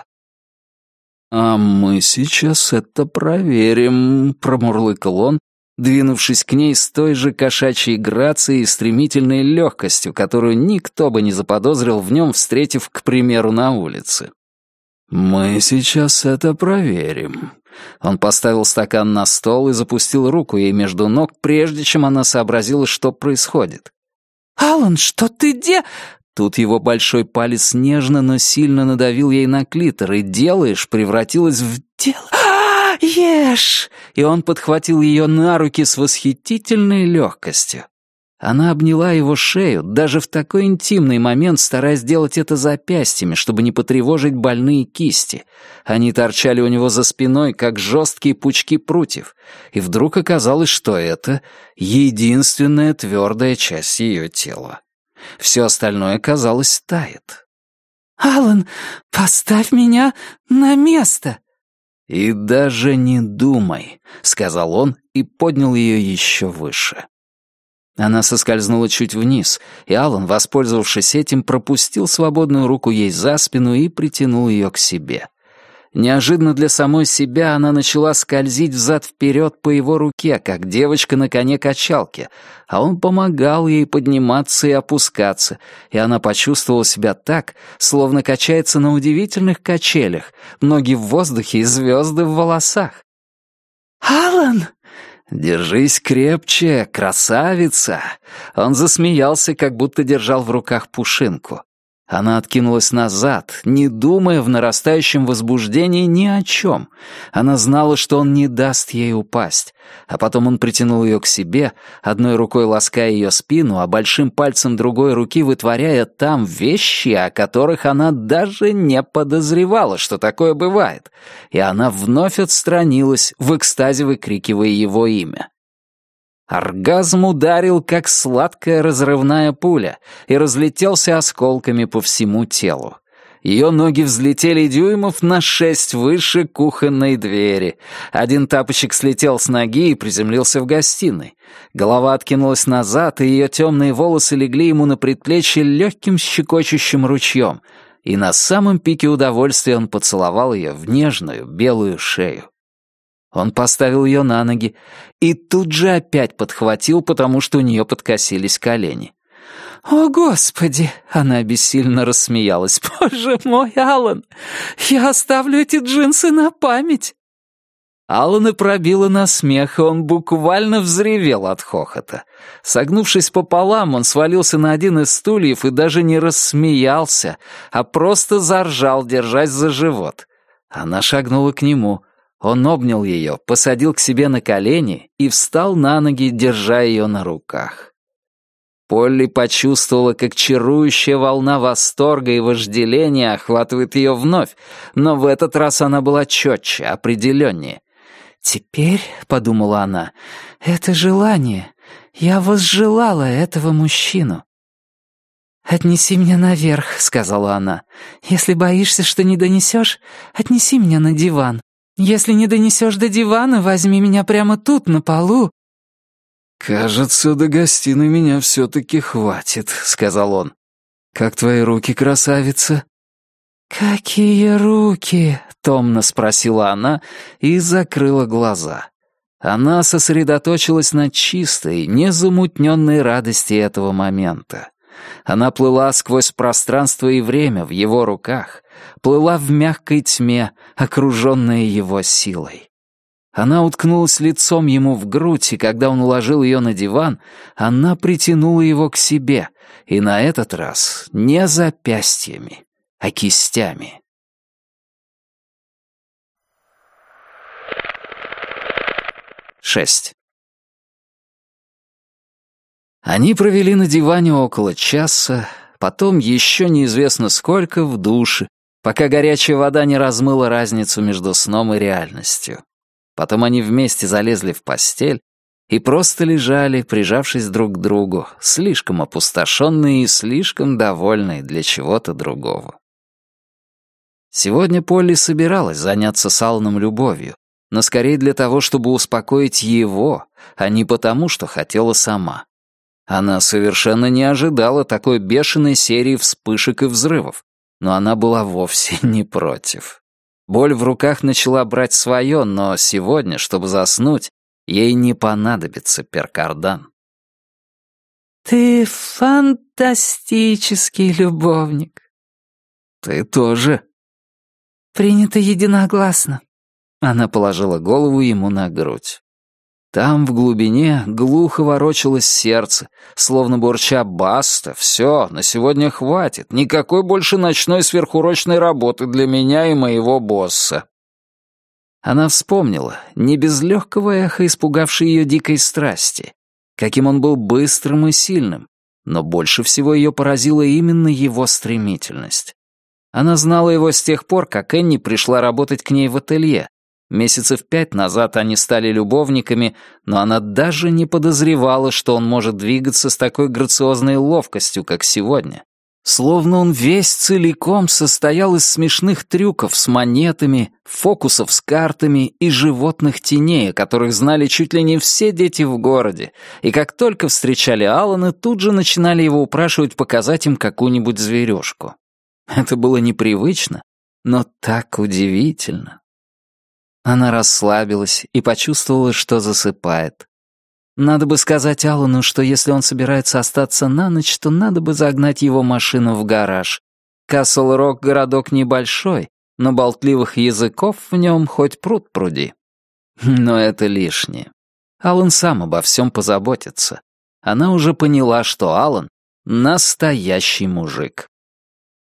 «А мы сейчас это проверим», — промурлыкал он, двинувшись к ней с той же кошачьей грацией и стремительной легкостью, которую никто бы не заподозрил в нем, встретив, к примеру, на улице. «Мы сейчас это проверим». Он поставил стакан на стол и запустил руку ей между ног, прежде чем она сообразила, что происходит. «Алан, что ты де...» Тут его большой палец нежно, но сильно надавил ей на клитор, и «делаешь» превратилось в «дело». А, ешь!» И он подхватил ее на руки с восхитительной легкостью. Она обняла его шею, даже в такой интимный момент стараясь сделать это запястьями, чтобы не потревожить больные кисти. Они торчали у него за спиной, как жесткие пучки прутьев, и вдруг оказалось, что это единственная твердая часть ее тела. Все остальное, казалось, тает. «Алан, поставь меня на место!» «И даже не думай», — сказал он и поднял ее еще выше. Она соскользнула чуть вниз, и Алан, воспользовавшись этим, пропустил свободную руку ей за спину и притянул ее к себе. Неожиданно для самой себя она начала скользить взад-вперед по его руке, как девочка на коне-качалке, а он помогал ей подниматься и опускаться, и она почувствовала себя так, словно качается на удивительных качелях, ноги в воздухе и звезды в волосах. «Алан!» «Держись крепче, красавица!» Он засмеялся, как будто держал в руках пушинку. Она откинулась назад, не думая в нарастающем возбуждении ни о чем. Она знала, что он не даст ей упасть. А потом он притянул ее к себе, одной рукой лаская ее спину, а большим пальцем другой руки вытворяя там вещи, о которых она даже не подозревала, что такое бывает. И она вновь отстранилась, в экстазе выкрикивая его имя. Оргазм ударил, как сладкая разрывная пуля, и разлетелся осколками по всему телу. Ее ноги взлетели дюймов на шесть выше кухонной двери. Один тапочек слетел с ноги и приземлился в гостиной. Голова откинулась назад, и ее темные волосы легли ему на предплечье легким щекочущим ручьем. И на самом пике удовольствия он поцеловал ее в нежную белую шею. Он поставил ее на ноги и тут же опять подхватил, потому что у нее подкосились колени. «О, Господи!» — она бессильно рассмеялась. «Боже мой, Алан! Я оставлю эти джинсы на память!» Алана пробила на смех, и он буквально взревел от хохота. Согнувшись пополам, он свалился на один из стульев и даже не рассмеялся, а просто заржал, держась за живот. Она шагнула к нему. Он обнял ее, посадил к себе на колени и встал на ноги, держа ее на руках. Полли почувствовала, как чарующая волна восторга и вожделения охватывает ее вновь, но в этот раз она была четче, определеннее. «Теперь, — подумала она, — это желание. Я возжелала этого мужчину». «Отнеси меня наверх», — сказала она. «Если боишься, что не донесешь, отнеси меня на диван. Если не донесешь до дивана, возьми меня прямо тут, на полу». «Кажется, до гостиной меня все-таки хватит», — сказал он. «Как твои руки, красавица?» «Какие руки?» — томно спросила она и закрыла глаза. Она сосредоточилась на чистой, незамутненной радости этого момента. Она плыла сквозь пространство и время в его руках, плыла в мягкой тьме, окруженная его силой. Она уткнулась лицом ему в грудь, и когда он уложил ее на диван, она притянула его к себе, и на этот раз не запястьями, а кистями. Шесть. Они провели на диване около часа, потом еще неизвестно сколько в душе, пока горячая вода не размыла разницу между сном и реальностью. Потом они вместе залезли в постель и просто лежали, прижавшись друг к другу, слишком опустошенные и слишком довольные для чего-то другого. Сегодня Полли собиралась заняться с Аланом любовью, но скорее для того, чтобы успокоить его, а не потому, что хотела сама. Она совершенно не ожидала такой бешеной серии вспышек и взрывов, но она была вовсе не против. Боль в руках начала брать свое, но сегодня, чтобы заснуть, ей не понадобится перкардан. «Ты фантастический любовник». «Ты тоже». «Принято единогласно». Она положила голову ему на грудь. Там, в глубине, глухо ворочалось сердце, словно бурча: «Баста, все, на сегодня хватит, никакой больше ночной сверхурочной работы для меня и моего босса». Она вспомнила, не без легкого эха испугавшей ее дикой страсти, каким он был быстрым и сильным, но больше всего ее поразила именно его стремительность. Она знала его с тех пор, как Энни пришла работать к ней в ателье. Месяцев пять назад они стали любовниками, но она даже не подозревала, что он может двигаться с такой грациозной ловкостью, как сегодня. Словно он весь целиком состоял из смешных трюков с монетами, фокусов с картами и животных теней, о которых знали чуть ли не все дети в городе, и как только встречали Алана, тут же начинали его упрашивать показать им какую-нибудь зверюшку. Это было непривычно, но так удивительно. Она расслабилась и почувствовала, что засыпает. Надо бы сказать Алану, что если он собирается остаться на ночь, то надо бы загнать его машину в гараж. Касл-Рок — городок небольшой, но болтливых языков в нем хоть пруд пруди. Но это лишнее. Алан сам обо всем позаботится. Она уже поняла, что Алан — настоящий мужик.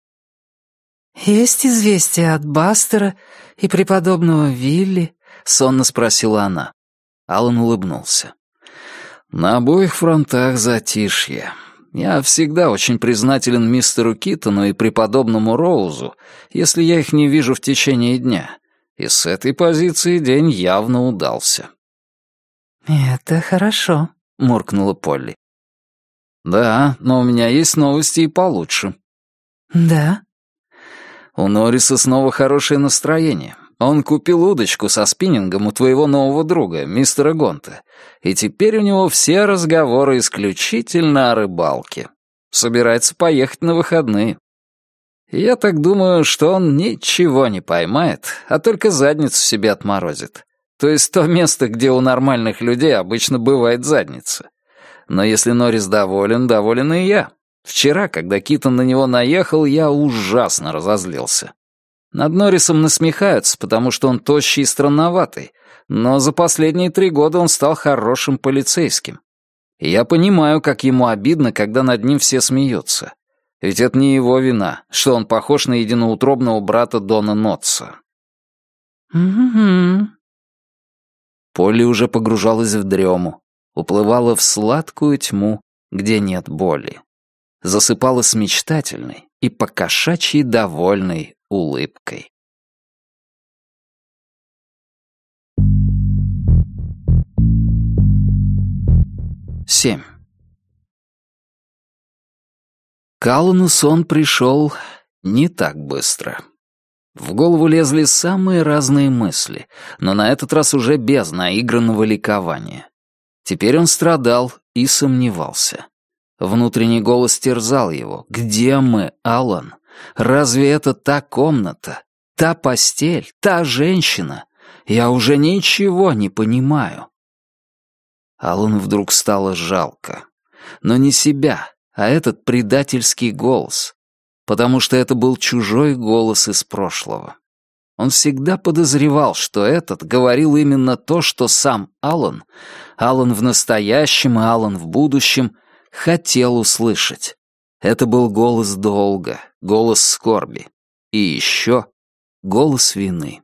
«Есть известия от Бастера и преподобного Вилли?» — сонно спросила она. Аллан улыбнулся. «На обоих фронтах затишье. Я всегда очень признателен мистеру Китону и преподобному Роузу, если я их не вижу в течение дня. И с этой позиции день явно удался». «Это хорошо», — муркнула Полли. «Да, но у меня есть новости и получше». «Да?» «У Норриса снова хорошее настроение. Он купил удочку со спиннингом у твоего нового друга, мистера Гонта, и теперь у него все разговоры исключительно о рыбалке. Собирается поехать на выходные. Я так думаю, что он ничего не поймает, а только задницу себе отморозит. То есть то место, где у нормальных людей обычно бывает задница. Но если Норрис доволен, доволен и я. Вчера, когда Китон на него наехал, я ужасно разозлился. Над Норрисом насмехаются, потому что он тощий и странноватый, но за последние три года он стал хорошим полицейским. И я понимаю, как ему обидно, когда над ним все смеются. Ведь это не его вина, что он похож на единоутробного брата Дона Нотса. «Угу». Полли уже погружалась в дрему, уплывала в сладкую тьму, где нет боли. Засыпала с мечтательной и покошачьей довольной улыбкой. Семь. К Аллану сон пришел не так быстро. В голову лезли самые разные мысли, но на этот раз уже без наигранного ликования. Теперь он страдал и сомневался. Внутренний голос терзал его. «Где мы, Аллан? Разве это та комната, та постель, та женщина? Я уже ничего не понимаю». Аллану вдруг стало жалко. Но не себя, а этот предательский голос. Потому что это был чужой голос из прошлого. Он всегда подозревал, что этот говорил именно то, что сам Аллан, Аллан в настоящем и Аллан в будущем, хотел услышать. Это был голос долга, голос скорби. И еще голос вины.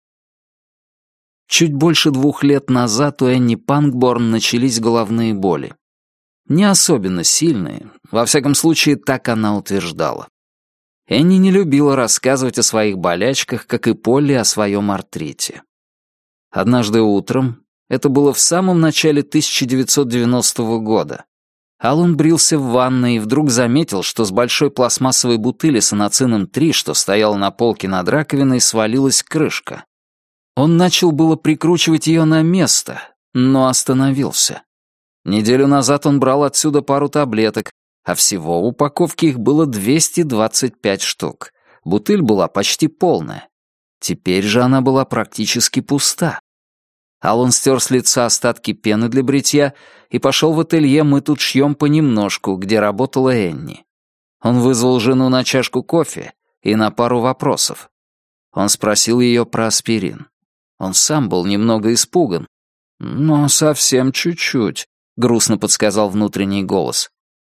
Чуть больше двух лет назад у Энни Пангборн начались головные боли. Не особенно сильные, во всяком случае, так она утверждала. Энни не любила рассказывать о своих болячках, как и Полли о своем артрите. Однажды утром, это было в самом начале тысяча девятьсот девяностого года, Аллан брился в ванной и вдруг заметил, что с большой пластмассовой бутыли с анацином три, что стояла на полке над раковиной, свалилась крышка. Он начал было прикручивать ее на место, но остановился. Неделю назад он брал отсюда пару таблеток, а всего в упаковке их было двести двадцать пять штук. Бутыль была почти полная. Теперь же она была практически пуста. Аллан стер с лица остатки пены для бритья и пошел в ателье «Мы тут шьем понемножку», где работала Энни. Он вызвал жену на чашку кофе и на пару вопросов. Он спросил ее про аспирин. Он сам был немного испуган. «Но совсем чуть-чуть», — грустно подсказал внутренний голос.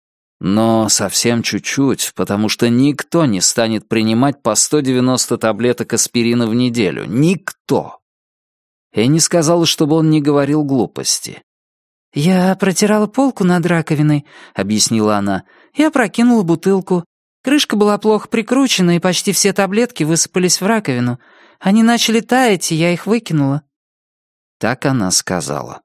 Но совсем чуть-чуть, потому что никто не станет принимать по сто девяносто таблеток аспирина в неделю. Никто. Энни сказала, чтобы он не говорил глупости. «Я протирала полку над раковиной», — объяснила она. «Я опрокинула бутылку. Крышка была плохо прикручена, и почти все таблетки высыпались в раковину. Они начали таять, и я их выкинула». Так она сказала.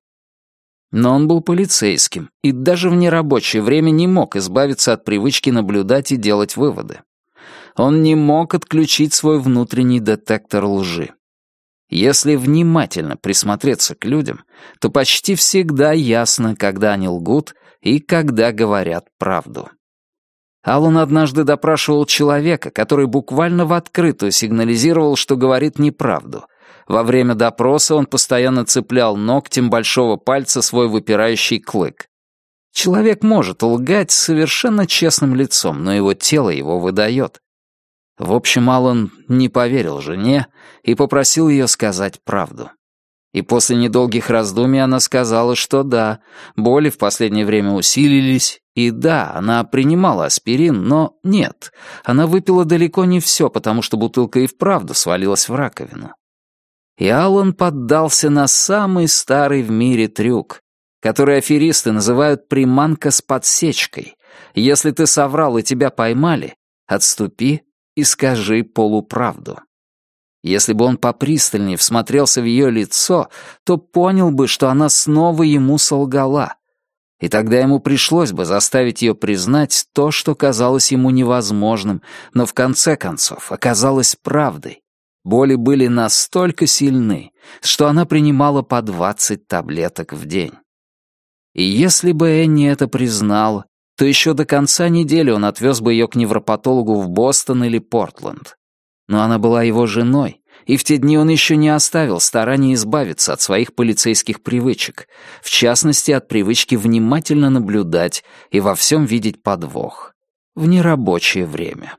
Но он был полицейским и даже в нерабочее время не мог избавиться от привычки наблюдать и делать выводы. Он не мог отключить свой внутренний детектор лжи. Если внимательно присмотреться к людям, то почти всегда ясно, когда они лгут и когда говорят правду. Аллан однажды допрашивал человека, который буквально в открытую сигнализировал, что говорит неправду. Во время допроса он постоянно цеплял ногтем большого пальца свой выпирающий клык. Человек может лгать с совершенно честным лицом, но его тело его выдает. В общем, Аллан не поверил жене и попросил ее сказать правду. И после недолгих раздумий она сказала, что да, боли в последнее время усилились, И да, она принимала аспирин, но нет, она выпила далеко не все, потому что бутылка и вправду свалилась в раковину. И Аллан поддался на самый старый в мире трюк, который аферисты называют «приманка с подсечкой». Если ты соврал и тебя поймали, отступи и скажи полуправду. Если бы он попристальнее всмотрелся в ее лицо, то понял бы, что она снова ему солгала. И тогда ему пришлось бы заставить ее признать то, что казалось ему невозможным, но в конце концов оказалось правдой. Боли были настолько сильны, что она принимала по двадцать таблеток в день. И если бы Энни это признала, то еще до конца недели он отвез бы ее к невропатологу в Бостон или Портленд. Но она была его женой, и в те дни он еще не оставил старания избавиться от своих полицейских привычек, в частности, от привычки внимательно наблюдать и во всем видеть подвох. В нерабочее время.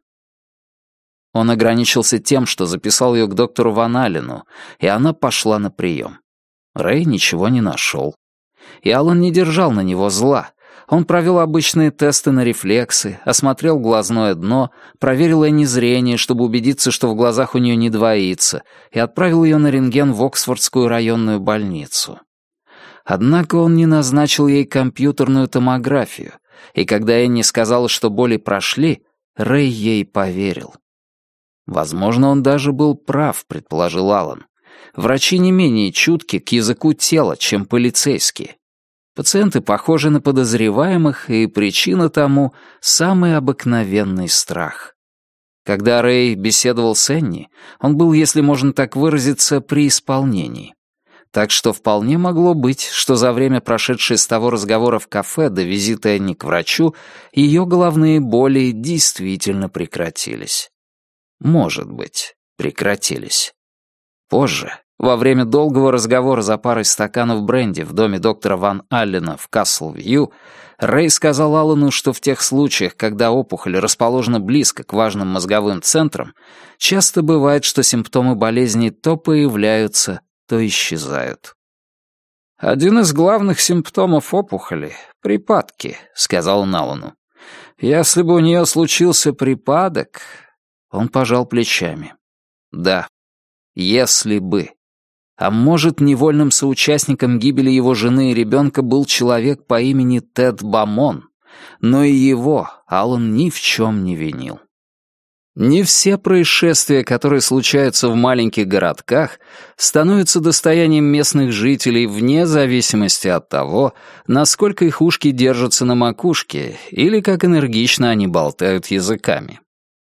Он ограничился тем, что записал ее к доктору Ван Аллену, и она пошла на прием. Рэй ничего не нашел. И Аллан не держал на него зла. Он провел обычные тесты на рефлексы, осмотрел глазное дно, проверил Энни зрение, чтобы убедиться, что в глазах у нее не двоится, и отправил ее на рентген в Оксфордскую районную больницу. Однако он не назначил ей компьютерную томографию, и когда Энни сказала, что боли прошли, Рэй ей поверил. Возможно, он даже был прав, предположил Аллан. Врачи не менее чутки к языку тела, чем полицейские. Пациенты похожи на подозреваемых, и причина тому — самый обыкновенный страх. Когда Рэй беседовал с Энни, он был, если можно так выразиться, при исполнении. Так что вполне могло быть, что за время, прошедшее с того разговора в кафе до визита Энни к врачу, ее головные боли действительно прекратились. Может быть, прекратились. Позже, во время долгого разговора за парой стаканов бренди в доме доктора Ван Аллена в Касл-Вью, Рэй сказал Аллану, что в тех случаях, когда опухоль расположена близко к важным мозговым центрам, часто бывает, что симптомы болезни то появляются, то исчезают. «Один из главных симптомов опухоли — припадки», — сказал он Аллану. «Если бы у нее случился припадок...» Он пожал плечами. «Да, если бы...» А может, невольным соучастником гибели его жены и ребенка был человек по имени Тед Бамон, но и его Аллан ни в чем не винил. Не все происшествия, которые случаются в маленьких городках, становятся достоянием местных жителей вне зависимости от того, насколько их ушки держатся на макушке или как энергично они болтают языками.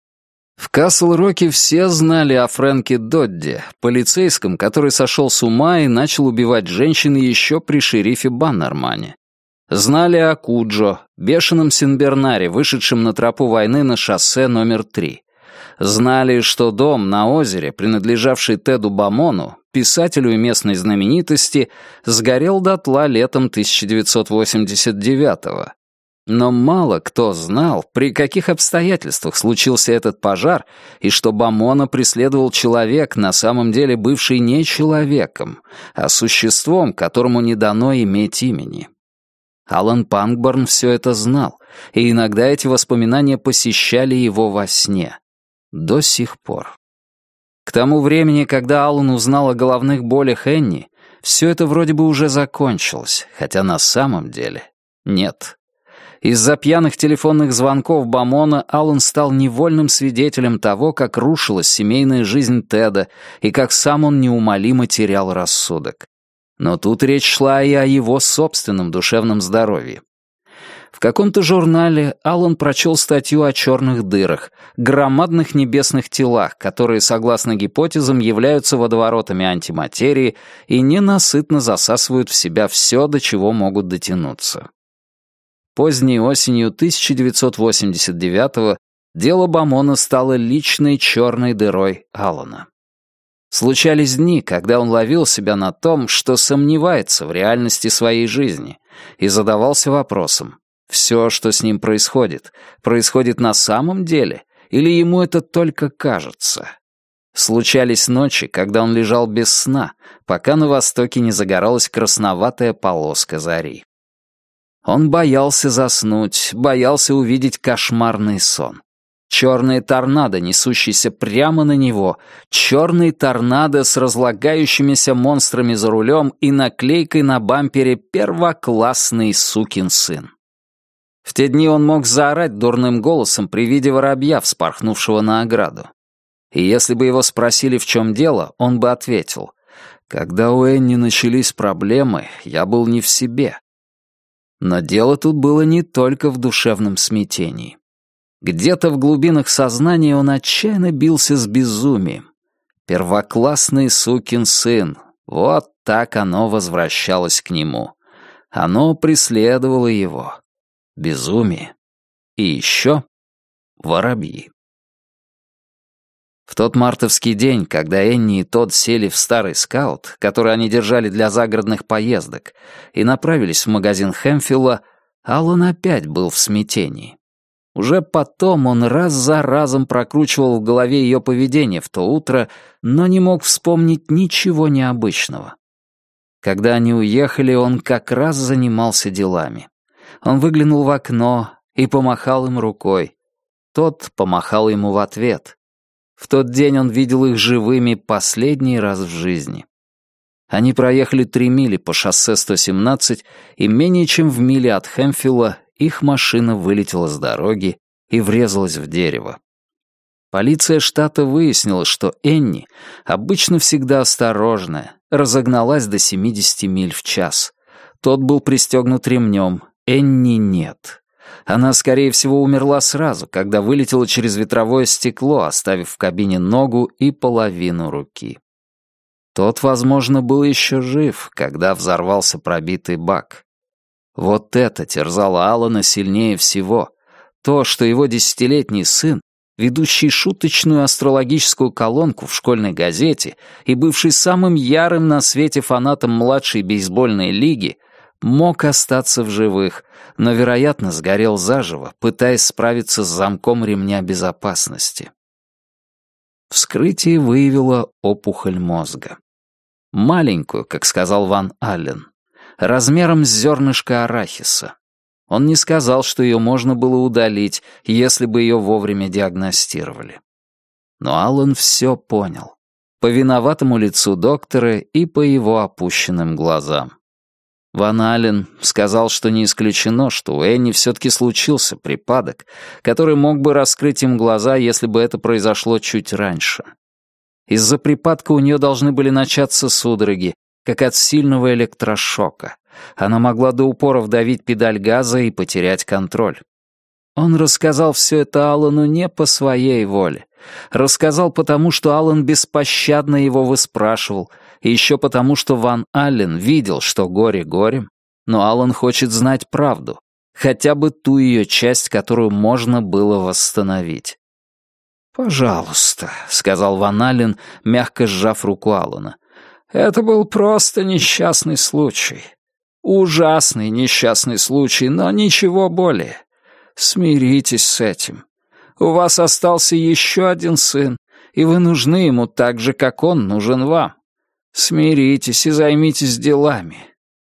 В Касл-Роке все знали о Фрэнке Додде, полицейском, который сошел с ума и начал убивать женщин еще при шерифе Баннермане. Знали о Куджо, бешеном Сенбернаре, вышедшем на тропу войны на шоссе номер три. Знали, что дом на озере, принадлежавший Теду Бамону, писателю и местной знаменитости, сгорел дотла летом тысяча девятьсот восемьдесят девятого. Но мало кто знал, при каких обстоятельствах случился этот пожар, и что Бамона преследовал человек, на самом деле бывший не человеком, а существом, которому не дано иметь имени. Алан Пангборн все это знал, и иногда эти воспоминания посещали его во сне. До сих пор. К тому времени, когда Алан узнал о головных болях Энни, все это вроде бы уже закончилось, хотя на самом деле нет. Из-за пьяных телефонных звонков Бамона Алан стал невольным свидетелем того, как рушилась семейная жизнь Теда и как сам он неумолимо терял рассудок. Но тут речь шла и о его собственном душевном здоровье. В каком-то журнале Алан прочел статью о черных дырах, громадных небесных телах, которые, согласно гипотезам, являются водоворотами антиматерии и ненасытно засасывают в себя все, до чего могут дотянуться. Поздней осенью тысяча девятьсот восемьдесят девятого дело Бамона стало личной черной дырой Алана. Случались дни, когда он ловил себя на том, что сомневается в реальности своей жизни, и задавался вопросом, все, что с ним происходит, происходит на самом деле, или ему это только кажется? Случались ночи, когда он лежал без сна, пока на востоке не загоралась красноватая полоска зари. Он боялся заснуть, боялся увидеть кошмарный сон. Черный торнадо, несущийся прямо на него, черный торнадо с разлагающимися монстрами за рулем и наклейкой на бампере «Первоклассный сукин сын». В те дни он мог заорать дурным голосом при виде воробья, вспорхнувшего на ограду. И если бы его спросили, в чем дело, он бы ответил: «Когда у Энни начались проблемы, я был не в себе». Но дело тут было не только в душевном смятении. Где-то в глубинах сознания он отчаянно бился с безумием. Первоклассный сукин сын. Вот так оно возвращалось к нему. Оно преследовало его. Безумие. И еще воробьи. В тот мартовский день, когда Энни и Тодд сели в старый скаут, который они держали для загородных поездок, и направились в магазин Хэмфилла, Аллан опять был в смятении. Уже потом он раз за разом прокручивал в голове ее поведение в то утро, но не мог вспомнить ничего необычного. Когда они уехали, он как раз занимался делами. Он выглянул в окно и помахал им рукой. Тот помахал ему в ответ. В тот день он видел их живыми последний раз в жизни. Они проехали три мили по шоссе сто семнадцать, и менее чем в миле от Хэмфилла их машина вылетела с дороги и врезалась в дерево. Полиция штата выяснила, что Энни, обычно всегда осторожная, разогналась до семидесяти миль в час. Тот был пристегнут ремнем, Энни нет. Она, скорее всего, умерла сразу, когда вылетела через ветровое стекло, оставив в кабине ногу и половину руки. Тот, возможно, был еще жив, когда взорвался пробитый бак. Вот это терзало Аллана сильнее всего. То, что его десятилетний сын, ведущий шуточную астрологическую колонку в школьной газете и бывший самым ярым на свете фанатом младшей бейсбольной лиги, мог остаться в живых, но, вероятно, сгорел заживо, пытаясь справиться с замком ремня безопасности. Вскрытие выявило опухоль мозга. Маленькую, как сказал Ван Аллен, размером с зернышко арахиса. Он не сказал, что ее можно было удалить, если бы ее вовремя диагностировали. Но Аллен все понял. По виноватому лицу доктора и по его опущенным глазам. Ван Аллен сказал, что не исключено, что у Энни все-таки случился припадок, который мог бы раскрыть им глаза, если бы это произошло чуть раньше. Из-за припадка у нее должны были начаться судороги, как от сильного электрошока. Она могла до упора вдавить педаль газа и потерять контроль. Он рассказал все это Аллану не по своей воле. Рассказал потому, что Аллан беспощадно его выспрашивал, и еще потому, что Ван Аллен видел, что горе горем, но Аллан хочет знать правду, хотя бы ту ее часть, которую можно было восстановить. «Пожалуйста», — сказал Ван Аллен, мягко сжав руку Аллана. «Это был просто несчастный случай. Ужасный несчастный случай, но ничего более. Смиритесь с этим. У вас остался еще один сын, и вы нужны ему так же, как он нужен вам. Смиритесь и займитесь делами».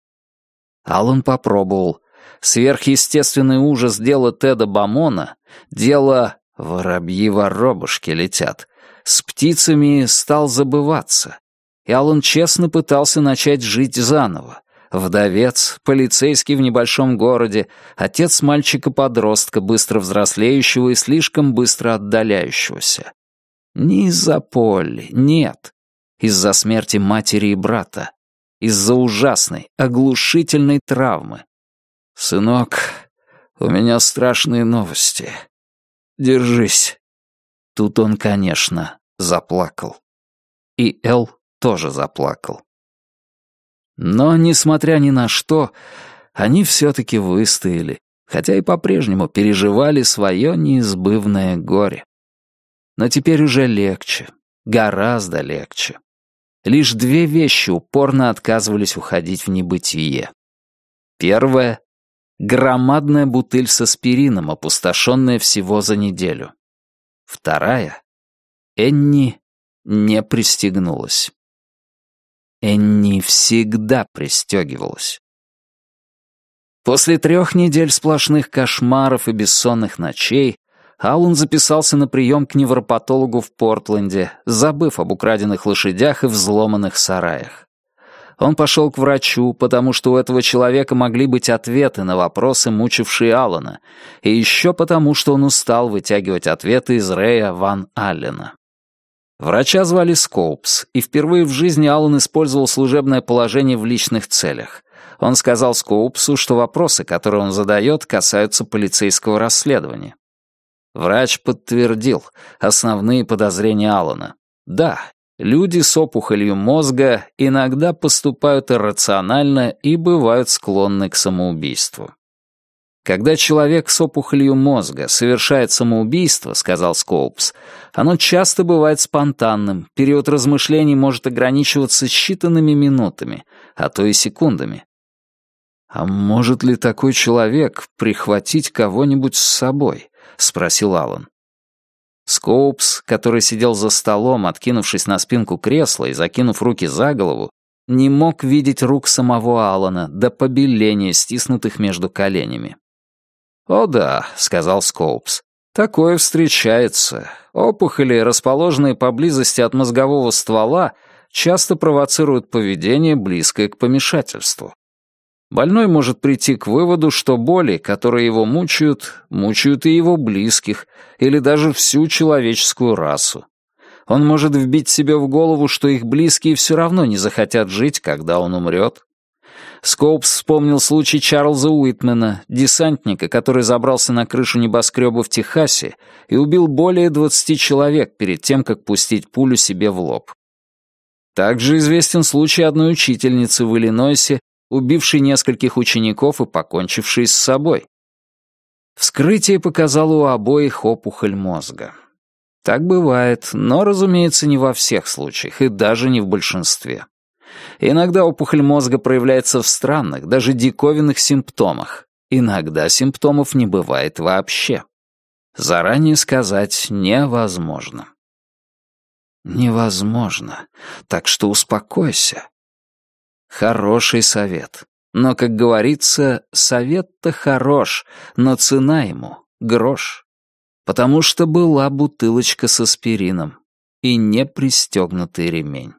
Аллан попробовал. Сверхъестественный ужас дела Теда Бамона, дело «воробьи-воробушки летят», с птицами стал забываться. И Аллан честно пытался начать жить заново. Вдовец, полицейский в небольшом городе, отец мальчика-подростка, быстро взрослеющего и слишком быстро отдаляющегося. Не из-за Полли, нет. Из-за смерти матери и брата. Из-за ужасной, оглушительной травмы. «Сынок, у меня страшные новости. Держись». Тут он, конечно, заплакал. И Эл тоже заплакал. Но, несмотря ни на что, они все-таки выстояли, хотя и по-прежнему переживали свое неизбывное горе. Но теперь уже легче, гораздо легче. Лишь две вещи упорно отказывались уходить в небытие. Первое — громадная бутыль с аспирином, опустошенная всего за неделю. Вторая — Энни не пристегнулась. Энни всегда пристегивалась. После трех недель сплошных кошмаров и бессонных ночей Аллан записался на прием к невропатологу в Портленде, забыв об украденных лошадях и взломанных сараях. Он пошел к врачу, потому что у этого человека могли быть ответы на вопросы, мучившие Аллана, и еще потому, что он устал вытягивать ответы из Рэя Ван Аллена. Врача звали Скоупс, и впервые в жизни Аллан использовал служебное положение в личных целях. Он сказал Скоупсу, что вопросы, которые он задает, касаются полицейского расследования. Врач подтвердил основные подозрения Аллана. Да, люди с опухолью мозга иногда поступают иррационально и бывают склонны к самоубийству. Когда человек с опухолью мозга совершает самоубийство, сказал Скоупс, оно часто бывает спонтанным, период размышлений может ограничиваться считанными минутами, а то и секундами. «А может ли такой человек прихватить кого-нибудь с собой?» — спросил Аллан. Скоупс, который сидел за столом, откинувшись на спинку кресла и закинув руки за голову, не мог видеть рук самого Аллана до побеления, стиснутых между коленями. «О да», — сказал Скоупс, — «такое встречается. Опухоли, расположенные поблизости от мозгового ствола, часто провоцируют поведение, близкое к помешательству. Больной может прийти к выводу, что боли, которые его мучают, мучают и его близких, или даже всю человеческую расу. Он может вбить себе в голову, что их близкие все равно не захотят жить, когда он умрет. Скоупс вспомнил случай Чарльза Уитмена, десантника, который забрался на крышу небоскреба в Техасе и убил более двадцати человек перед тем, как пустить пулю себе в лоб. Также известен случай одной учительницы в Иллинойсе, убивший нескольких учеников и покончивший с собой. Вскрытие показало у обоих опухоль мозга. Так бывает, но, разумеется, не во всех случаях и даже не в большинстве. Иногда опухоль мозга проявляется в странных, даже диковинных симптомах. Иногда симптомов не бывает вообще. Заранее сказать невозможно. Невозможно. Так что успокойся. Хороший совет. Но, как говорится, совет-то хорош, но цена ему — грош. Потому что была бутылочка с аспирином и не пристегнутый ремень.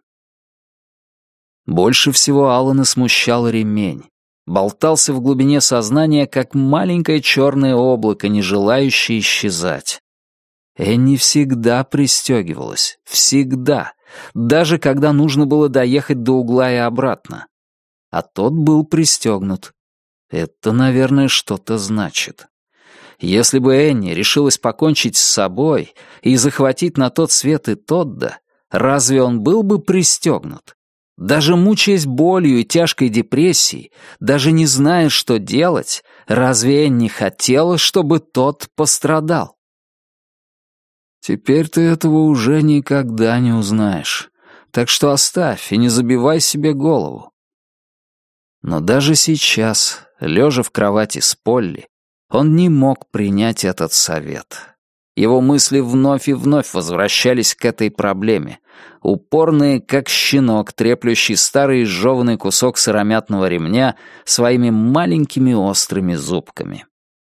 Больше всего Аллана смущал ремень. Болтался в глубине сознания, как маленькое черное облако, не желающее исчезать. Энни всегда пристегивалась. Всегда. Даже когда нужно было доехать до угла и обратно. А тот был пристегнут. Это, наверное, что-то значит. Если бы Энни решилась покончить с собой и захватить на тот свет и Тодда, разве он был бы пристегнут? Даже мучаясь болью и тяжкой депрессией, даже не зная, что делать, разве Энни хотела, чтобы тот пострадал? Теперь ты этого уже никогда не узнаешь. Так что оставь и не забивай себе голову. Но даже сейчас, лежа в кровати с Полли, он не мог принять этот совет. Его мысли вновь и вновь возвращались к этой проблеме, упорные, как щенок, треплющий старый изжеванный кусок сыромятного ремня своими маленькими острыми зубками.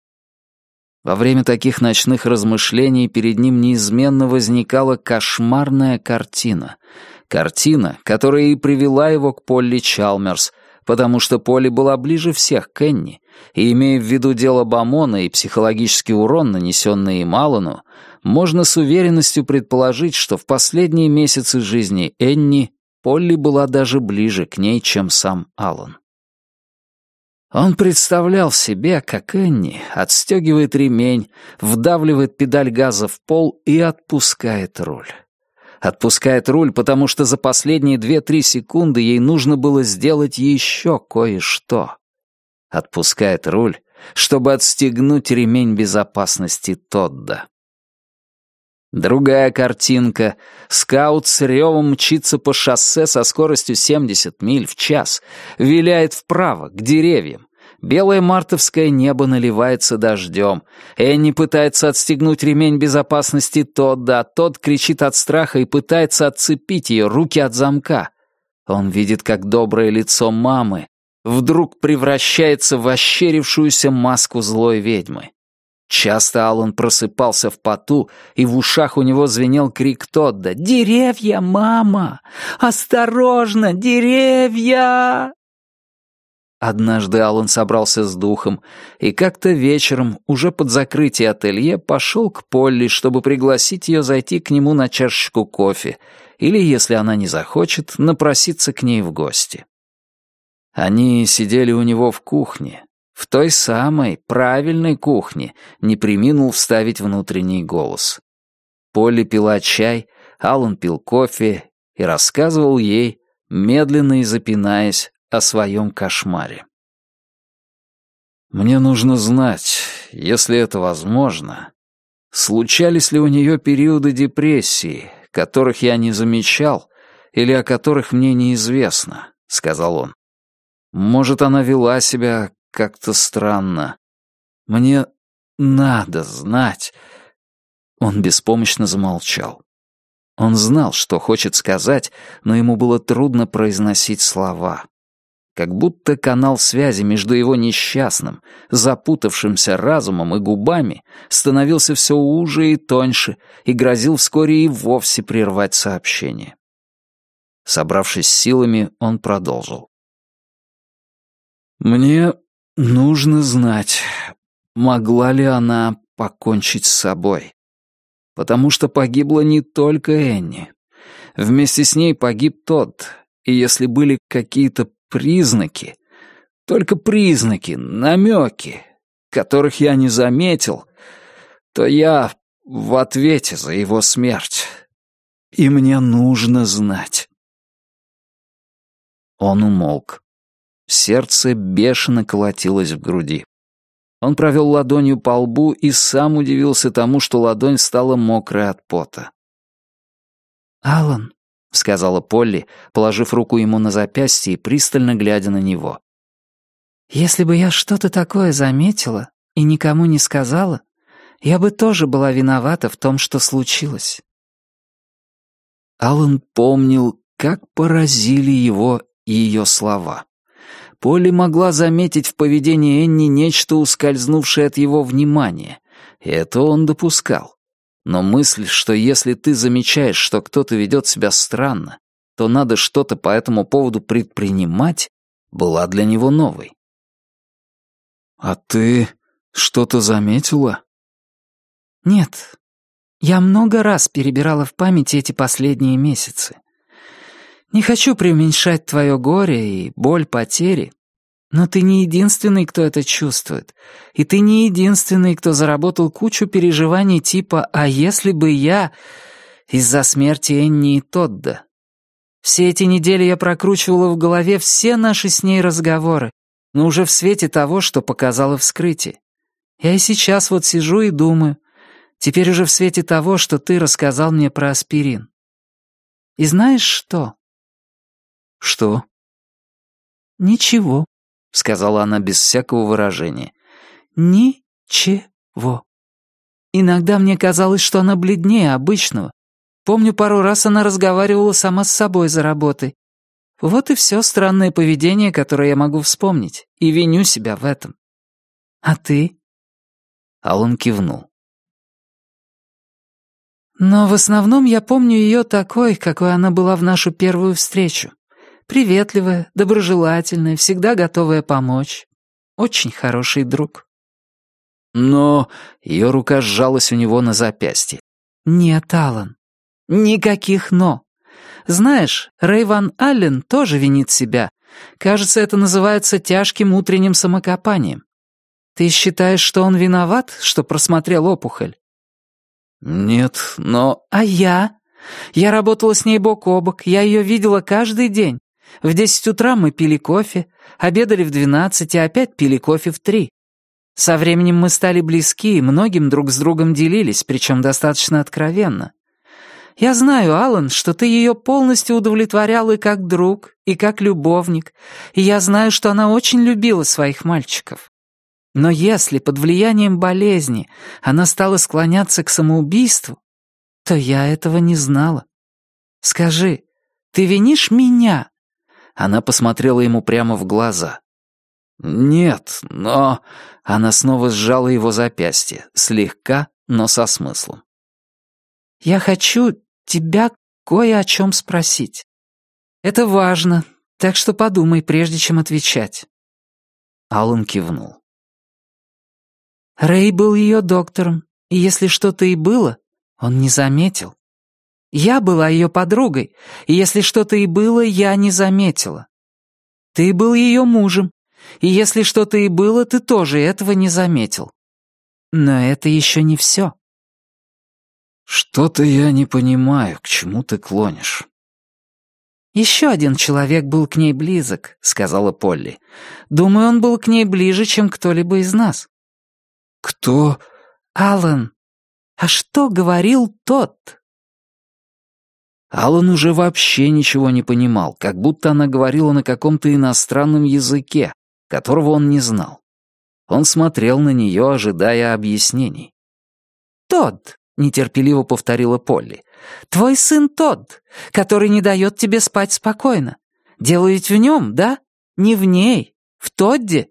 Во время таких ночных размышлений перед ним неизменно возникала кошмарная картина. Картина, которая и привела его к Полли Чалмерс, потому что Полли была ближе всех к Энни, и, имея в виду дело Бамона и психологический урон, нанесенный им Аллану, можно с уверенностью предположить, что в последние месяцы жизни Энни Полли была даже ближе к ней, чем сам Аллан. Он представлял себе, как Энни отстегивает ремень, вдавливает педаль газа в пол и отпускает руль. Отпускает руль, потому что за последние две-три секунды ей нужно было сделать еще кое-что. Отпускает руль, чтобы отстегнуть ремень безопасности Тодда. Другая картинка. Скаут с ревом мчится по шоссе со скоростью семьдесят миль в час, виляет вправо, к деревьям. Белое мартовское небо наливается дождем. Энни пытается отстегнуть ремень безопасности Тодда, а тот кричит от страха и пытается отцепить ее руки от замка. Он видит, как доброе лицо мамы вдруг превращается в ощерившуюся маску злой ведьмы. Часто Алан просыпался в поту, и в ушах у него звенел крик Тодда: «Деревья, мама! Осторожно, деревья!» Однажды Алан собрался с духом и как-то вечером, уже под закрытие ателье, пошел к Полли, чтобы пригласить ее зайти к нему на чашечку кофе или, если она не захочет, напроситься к ней в гости. Они сидели у него в кухне, в той самой правильной кухне, не преминул вставить внутренний голос. Полли пила чай, Алан пил кофе и рассказывал ей, медленно и запинаясь, о своем кошмаре. «Мне нужно знать, если это возможно, случались ли у нее периоды депрессии, которых я не замечал или о которых мне неизвестно», — сказал он. «Может, она вела себя как-то странно. Мне надо знать». Он беспомощно замолчал. Он знал, что хочет сказать, но ему было трудно произносить слова. Как будто канал связи между его несчастным, запутавшимся разумом и губами становился все уже и тоньше и грозил вскоре и вовсе прервать сообщение. Собравшись с силами, он продолжил. «Мне нужно знать, могла ли она покончить с собой. Потому что погибла не только Энни. Вместе с ней погиб Тодд, и если были какие-то признаки, только признаки, намеки, которых я не заметил, то я в ответе за его смерть. И мне нужно знать». Он умолк. Сердце бешено колотилось в груди. Он провел ладонью по лбу и сам удивился тому, что ладонь стала мокрой от пота. «Алан», — сказала Полли, положив руку ему на запястье и пристально глядя на него. «Если бы я что-то такое заметила и никому не сказала, я бы тоже была виновата в том, что случилось». Алан помнил, как поразили его ее слова. Полли могла заметить в поведении Энни нечто, ускользнувшее от его внимания, и это он допускал. Но мысль, что если ты замечаешь, что кто-то ведет себя странно, то надо что-то по этому поводу предпринимать, была для него новой. «А ты что-то заметила?» «Нет. Я много раз перебирала в памяти эти последние месяцы. Не хочу преуменьшать твое горе и боль потери, но ты не единственный, кто это чувствует, и ты не единственный, кто заработал кучу переживаний типа «а если бы я...» из-за смерти Энни и Тодда. Все эти недели я прокручивала в голове все наши с ней разговоры, но уже в свете того, что показало вскрытие. Я и сейчас вот сижу и думаю, теперь уже в свете того, что ты рассказал мне про аспирин. И знаешь что? «Что?» «Ничего», — сказала она без всякого выражения. «Ничего. Иногда мне казалось, что она бледнее обычного. Помню, пару раз она разговаривала сама с собой за работой. Вот и все странное поведение, которое я могу вспомнить, и виню себя в этом. А ты?» Алан кивнул. «Но в основном я помню ее такой, какой она была в нашу первую встречу. Приветливая, доброжелательная, всегда готовая помочь. Очень хороший друг». Но ее рука сжалась у него на запястье. «Нет, Алан, никаких «но». Знаешь, Рэй Ван Аллен тоже винит себя. Кажется, это называется тяжким утренним самокопанием. Ты считаешь, что он виноват, что просмотрел опухоль?» «Нет, но...» «А я? Я работала с ней бок о бок, я ее видела каждый день. В десять утра мы пили кофе, обедали в двенадцать и опять пили кофе в три. Со временем мы стали близки и многим друг с другом делились, причем достаточно откровенно. Я знаю, Алан, что ты ее полностью удовлетворял и как друг, и как любовник, и я знаю, что она очень любила своих мальчиков. Но если под влиянием болезни она стала склоняться к самоубийству, то я этого не знала. Скажи, ты винишь меня?» Она посмотрела ему прямо в глаза. «Нет, но...» Она снова сжала его запястье, слегка, но со смыслом. «Я хочу тебя кое о чем спросить. Это важно, так что подумай, прежде чем отвечать». Аллан кивнул. Рэй был ее доктором, и если что-то и было, он не заметил. Я была ее подругой, и если что-то и было, я не заметила. Ты был ее мужем, и если что-то и было, ты тоже этого не заметил. Но это еще не все. «Что-то я не понимаю, к чему ты клонишь». «Еще один человек был к ней близок», — сказала Полли. «Думаю, он был к ней ближе, чем кто-либо из нас». «Кто?» «Аллан. А что говорил тот?» Аллан уже вообще ничего не понимал, как будто она говорила на каком-то иностранном языке, которого он не знал. Он смотрел на нее, ожидая объяснений. «Тодд», — нетерпеливо повторила Полли, — «твой сын Тодд, который не дает тебе спать спокойно. Дело ведь в нем, да? Не в ней, в Тодде».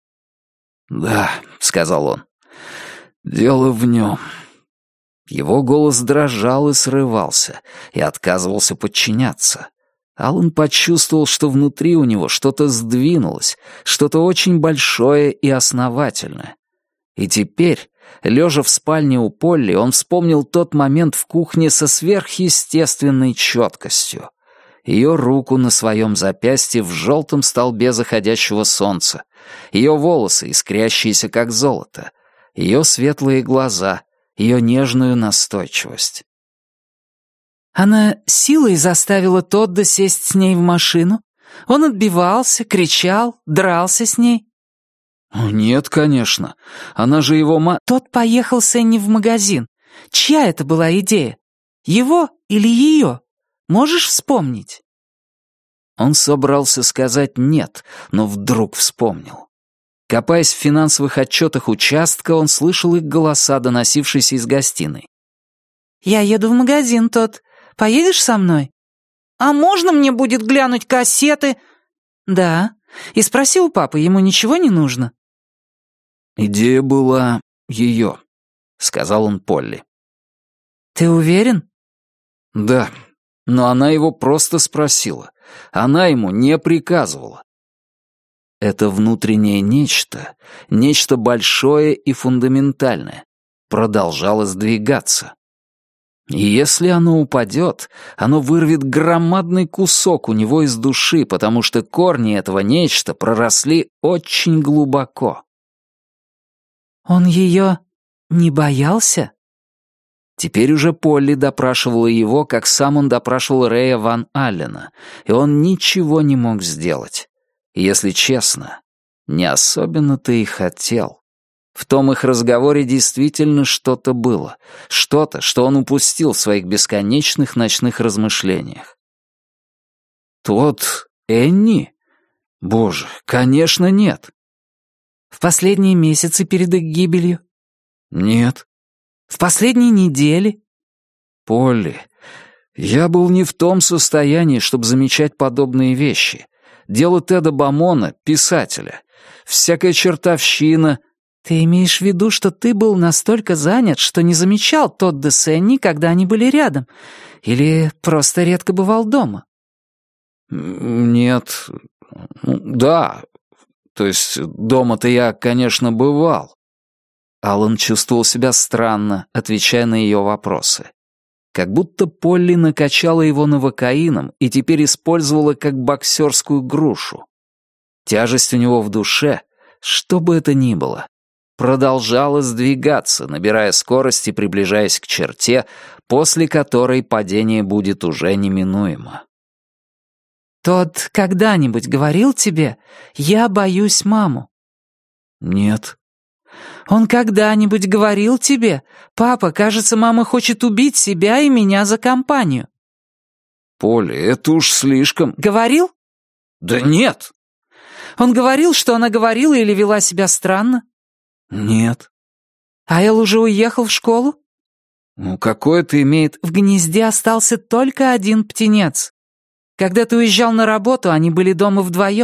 «Да», — сказал он, — «дело в нем». Его голос дрожал и срывался, и отказывался подчиняться. Аллан почувствовал, что внутри у него что-то сдвинулось, что-то очень большое и основательное. И теперь, лежа в спальне у Полли, он вспомнил тот момент в кухне со сверхъестественной четкостью. Ее руку на своем запястье в желтом столбе заходящего солнца, ее волосы, искрящиеся как золото, ее светлые глаза, ее нежную настойчивость. Она силой заставила Тодда сесть с ней в машину. Он отбивался, кричал, дрался с ней. «Нет, конечно. Она же его ма...» Тот поехал с Энни в магазин. Чья это была идея? Его или ее? Можешь вспомнить?» Он собрался сказать «нет», но вдруг вспомнил. Копаясь в финансовых отчетах участка, он слышал их голоса, доносившиеся из гостиной. «Я еду в магазин, Тодд. Поедешь со мной?» «А можно мне будет глянуть кассеты?» «Да. И спроси у папы, ему ничего не нужно?» «Идея была ее», — сказал он Полли. «Ты уверен?» «Да. Но она его просто спросила. Она ему не приказывала». Это внутреннее нечто, нечто большое и фундаментальное, продолжало сдвигаться. И если оно упадет, оно вырвет громадный кусок у него из души, потому что корни этого нечто проросли очень глубоко. «Он ее не боялся?» Теперь уже Полли допрашивала его, как сам он допрашивал Рэя Ван Аллена, и он ничего не мог сделать. И, если честно, не особенно-то и хотел. В том их разговоре действительно что-то было, что-то, что он упустил в своих бесконечных ночных размышлениях. «Тот Энни? Боже, конечно, нет». «В последние месяцы перед их гибелью?» «Нет». «В последние недели?» «Полли, я был не в том состоянии, чтобы замечать подобные вещи. Дело Теда Бамона, писателя. Всякая чертовщина...» «Ты имеешь в виду, что ты был настолько занят, что не замечал Тодда с Энни, когда они были рядом? Или просто редко бывал дома?» «Нет... Да. То есть дома-то я, конечно, бывал». Аллан чувствовал себя странно, отвечая на ее вопросы. Как будто Полли накачала его новокаином и теперь использовала как боксерскую грушу. Тяжесть у него в душе, что бы это ни было, продолжала сдвигаться, набирая скорость и приближаясь к черте, после которой падение будет уже неминуемо. «Тодд когда-нибудь говорил тебе, я боюсь маму?» «Нет». «Он когда-нибудь говорил тебе, папа, кажется, мама хочет убить себя и меня за компанию?» «Полли, это уж слишком...» «Говорил?» «Да нет». «Он говорил, что она говорила или вела себя странно?» «Нет». «А Эл уже уехал в школу?» «Ну, какое это имеет...» «В гнезде остался только один птенец. Когда ты уезжал на работу, они были дома вдвоем.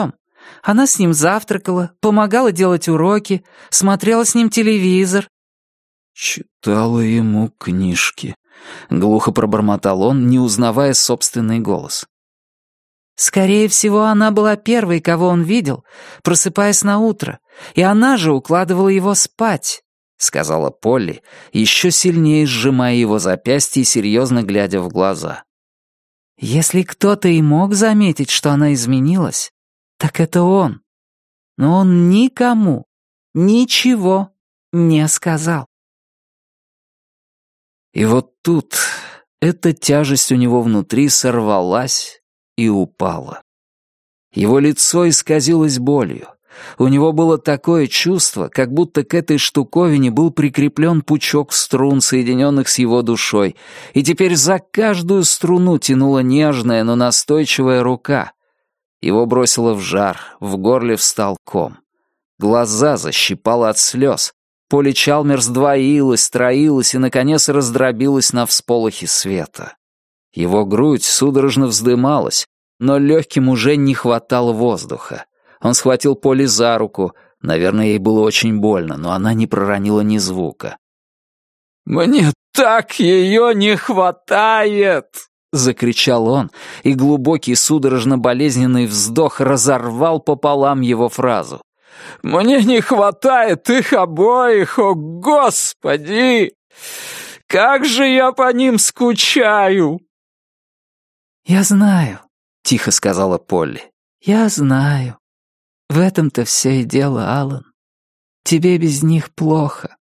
Она с ним завтракала, помогала делать уроки, смотрела с ним телевизор». «Читала ему книжки», — глухо пробормотал он, не узнавая собственный голос. «Скорее всего, она была первой, кого он видел, просыпаясь на утро, и она же укладывала его спать», — сказала Полли, еще сильнее сжимая его запястье и серьезно глядя в глаза. «Если кто-то и мог заметить, что она изменилась, так это он. Но он никому ничего не сказал». И вот тут эта тяжесть у него внутри сорвалась и упала. Его лицо исказилось болью. У него было такое чувство, как будто к этой штуковине был прикреплен пучок струн, соединенных с его душой, и теперь за каждую струну тянула нежная, но настойчивая рука. Его бросило в жар, в горле встал ком. Глаза защипало от слез. Полли Чалмерс двоилась, троилась и, наконец, раздробилась на всполохи света. Его грудь судорожно вздымалась, но легким уже не хватало воздуха. Он схватил Полли за руку. Наверное, ей было очень больно, но она не проронила ни звука. «Мне так ее не хватает!» — закричал он, и глубокий судорожно-болезненный вздох разорвал пополам его фразу. «Мне не хватает их обоих, о Господи! Как же я по ним скучаю!» «Я знаю», — тихо сказала Полли. «Я знаю. В этом-то все и дело, Алан. Тебе без них плохо».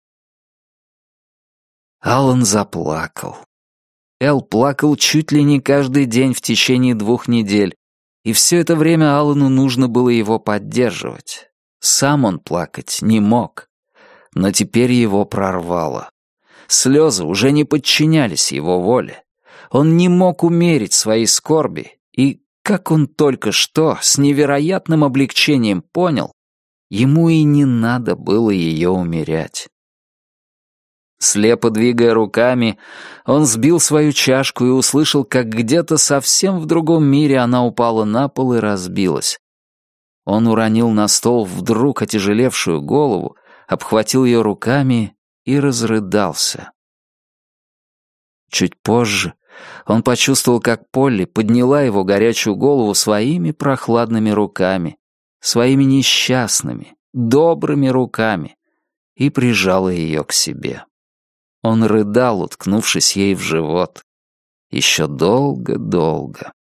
Алан заплакал. Эл плакал чуть ли не каждый день в течение двух недель, и все это время Алану нужно было его поддерживать. Сам он плакать не мог. Но теперь его прорвало. Слезы уже не подчинялись его воле. Он не мог умерить своей скорби, и, как он только что с невероятным облегчением понял, ему и не надо было ее умерять. Слепо двигая руками, он сбил свою чашку и услышал, как где-то совсем в другом мире она упала на пол и разбилась. Он уронил на стол вдруг отяжелевшую голову, обхватил ее руками и разрыдался. Чуть позже он почувствовал, как Полли подняла его горячую голову своими прохладными руками, своими несчастными, добрыми руками, и прижала ее к себе. Он рыдал, уткнувшись ей в живот. Еще долго-долго.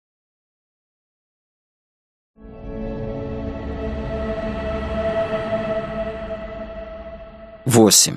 Восемь.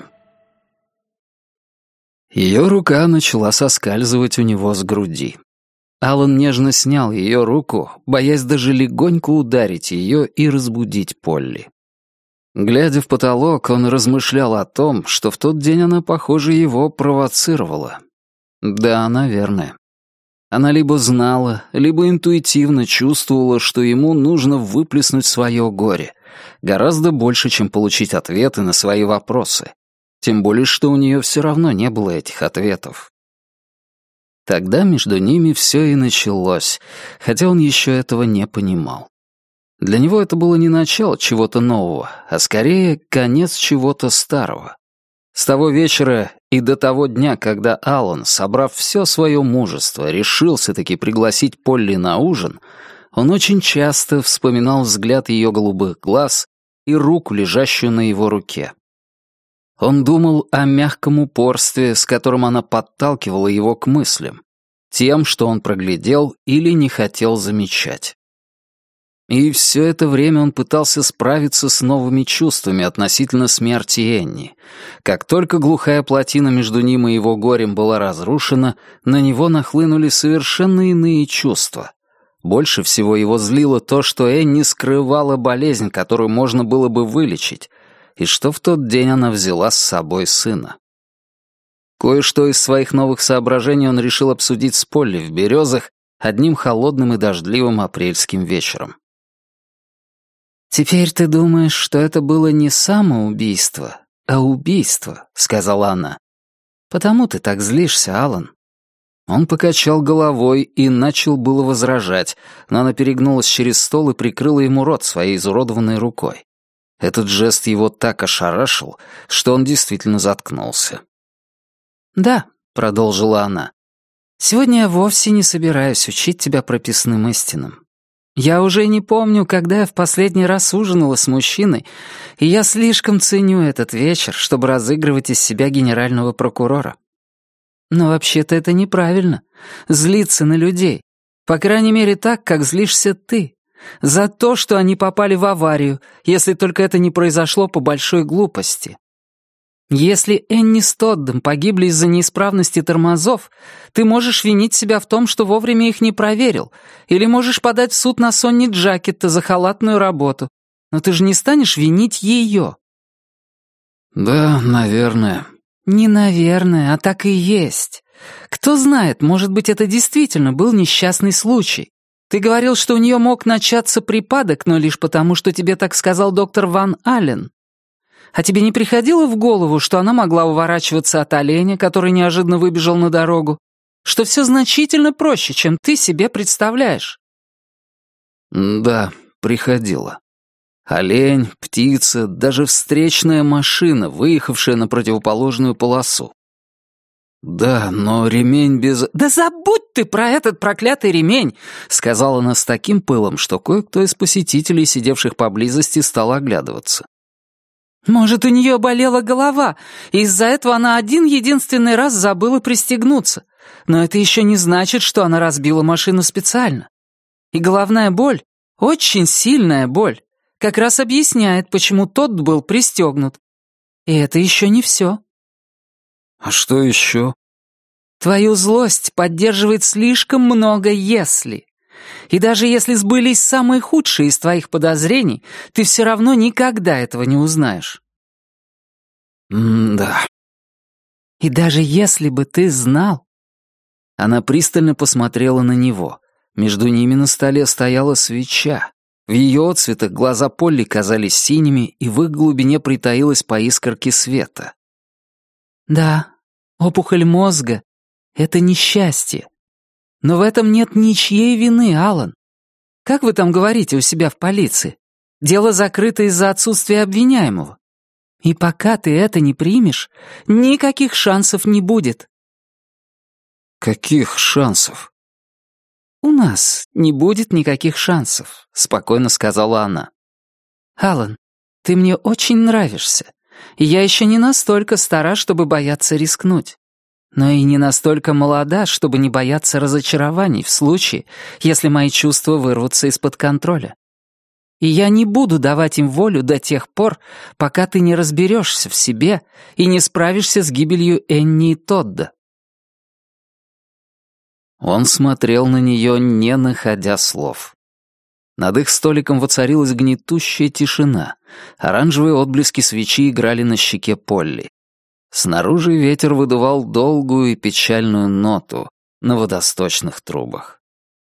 Ее рука начала соскальзывать у него с груди. Алан нежно снял ее руку, боясь даже легонько ударить ее и разбудить Полли. Глядя в потолок, он размышлял о том, что в тот день она, похоже, его провоцировала. Да, наверное. Она либо знала, либо интуитивно чувствовала, что ему нужно выплеснуть свое горе, гораздо больше, чем получить ответы на свои вопросы. Тем более, что у нее все равно не было этих ответов. Тогда между ними все и началось, хотя он еще этого не понимал. Для него это было не начало чего-то нового, а скорее конец чего-то старого. С того вечера и до того дня, когда Алан, собрав все свое мужество, решился-таки пригласить Полли на ужин, он очень часто вспоминал взгляд ее голубых глаз и руку, лежащую на его руке. Он думал о мягком упорстве, с которым она подталкивала его к мыслям, тем, что он проглядел или не хотел замечать. И все это время он пытался справиться с новыми чувствами относительно смерти Энни. Как только глухая плотина между ним и его горем была разрушена, на него нахлынули совершенно иные чувства. Больше всего его злило то, что Энни скрывала болезнь, которую можно было бы вылечить, и что в тот день она взяла с собой сына. Кое-что из своих новых соображений он решил обсудить с Полли в Березах одним холодным и дождливым апрельским вечером. «Теперь ты думаешь, что это было не самоубийство, а убийство», — сказала она. «Потому ты так злишься, Алан. Он покачал головой и начал было возражать, но она перегнулась через стол и прикрыла ему рот своей изуродованной рукой. Этот жест его так ошарашил, что он действительно заткнулся. «Да», — продолжила она, — «сегодня я вовсе не собираюсь учить тебя прописным истинам. Я уже не помню, когда я в последний раз ужинала с мужчиной, и я слишком ценю этот вечер, чтобы разыгрывать из себя генерального прокурора. Но вообще-то это неправильно — злиться на людей, по крайней мере так, как злишься ты, за то, что они попали в аварию, если только это не произошло по большой глупости. Если Энни с Тоддом погибли из-за неисправности тормозов, ты можешь винить себя в том, что вовремя их не проверил, или можешь подать в суд на Сонни Джакетта за халатную работу, но ты же не станешь винить ее». «Да, наверное». «Не наверное, а так и есть. Кто знает, может быть, это действительно был несчастный случай. Ты говорил, что у нее мог начаться припадок, но лишь потому, что тебе так сказал доктор Ван Аллен. А тебе не приходило в голову, что она могла уворачиваться от оленя, который неожиданно выбежал на дорогу? Что все значительно проще, чем ты себе представляешь?» «Да, приходило. Олень, птица, даже встречная машина, выехавшая на противоположную полосу. Да, но ремень без...» «Да забудь ты про этот проклятый ремень!» — сказала она с таким пылом, что кое-кто из посетителей, сидевших поблизости, стал оглядываться. «Может, у нее болела голова, и из-за этого она один-единственный раз забыла пристегнуться. Но это еще не значит, что она разбила машину специально. И головная боль, очень сильная боль, как раз объясняет, почему тот был пристегнут. И это еще не все». «А что еще?» «Твою злость поддерживает слишком много «если». И даже если сбылись самые худшие из твоих подозрений, ты все равно никогда этого не узнаешь». «М-да». «И даже если бы ты знал...» Она пристально посмотрела на него. Между ними на столе стояла свеча. В ее отцветах глаза Полли казались синими, и в их глубине притаилась по искорке света. «Да, опухоль мозга — это несчастье. Но в этом нет ничьей вины, Алан. Как вы там говорите у себя в полиции? Дело закрыто из-за отсутствия обвиняемого. И пока ты это не примешь, никаких шансов не будет». «Каких шансов?» «У нас не будет никаких шансов», — спокойно сказала она. «Алан, ты мне очень нравишься, и я еще не настолько стара, чтобы бояться рискнуть. Но и не настолько молода, чтобы не бояться разочарований в случае, если мои чувства вырвутся из-под контроля. И я не буду давать им волю до тех пор, пока ты не разберешься в себе и не справишься с гибелью Энни и Тодда». Он смотрел на нее, не находя слов. Над их столиком воцарилась гнетущая тишина. Оранжевые отблески свечи играли на щеке Полли. Снаружи ветер выдувал долгую и печальную ноту на водосточных трубах.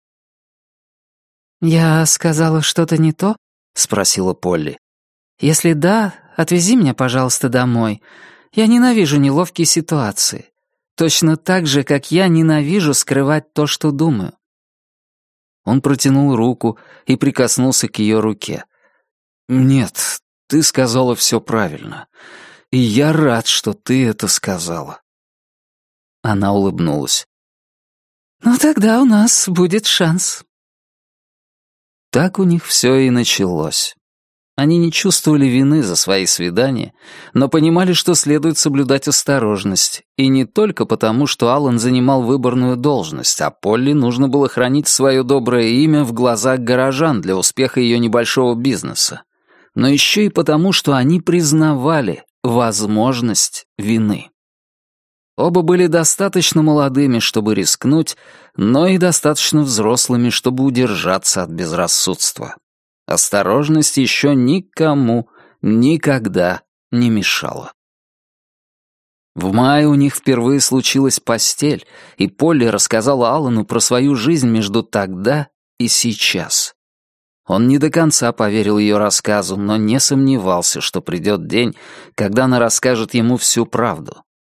«Я сказала что-то не то?» — спросила Полли. «Если да, отвези меня, пожалуйста, домой. Я ненавижу неловкие ситуации. Точно так же, как я ненавижу скрывать то, что думаю». Он протянул руку и прикоснулся к ее руке. «Нет, ты сказала все правильно. И я рад, что ты это сказала». Она улыбнулась. «Ну тогда у нас будет шанс». Так у них все и началось. Они не чувствовали вины за свои свидания, но понимали, что следует соблюдать осторожность, и не только потому, что Аллан занимал выборную должность, а Полли нужно было хранить свое доброе имя в глазах горожан для успеха ее небольшого бизнеса, но еще и потому, что они признавали возможность вины. Оба были достаточно молодыми, чтобы рискнуть, но и достаточно взрослыми, чтобы удержаться от безрассудства. Осторожность еще никому никогда не мешала. В мае у них впервые случилась постель, и Полли рассказала Аллану про свою жизнь между тогда и сейчас. Он не до конца поверил ее рассказу, но не сомневался, что придет день, когда она расскажет ему всю правду.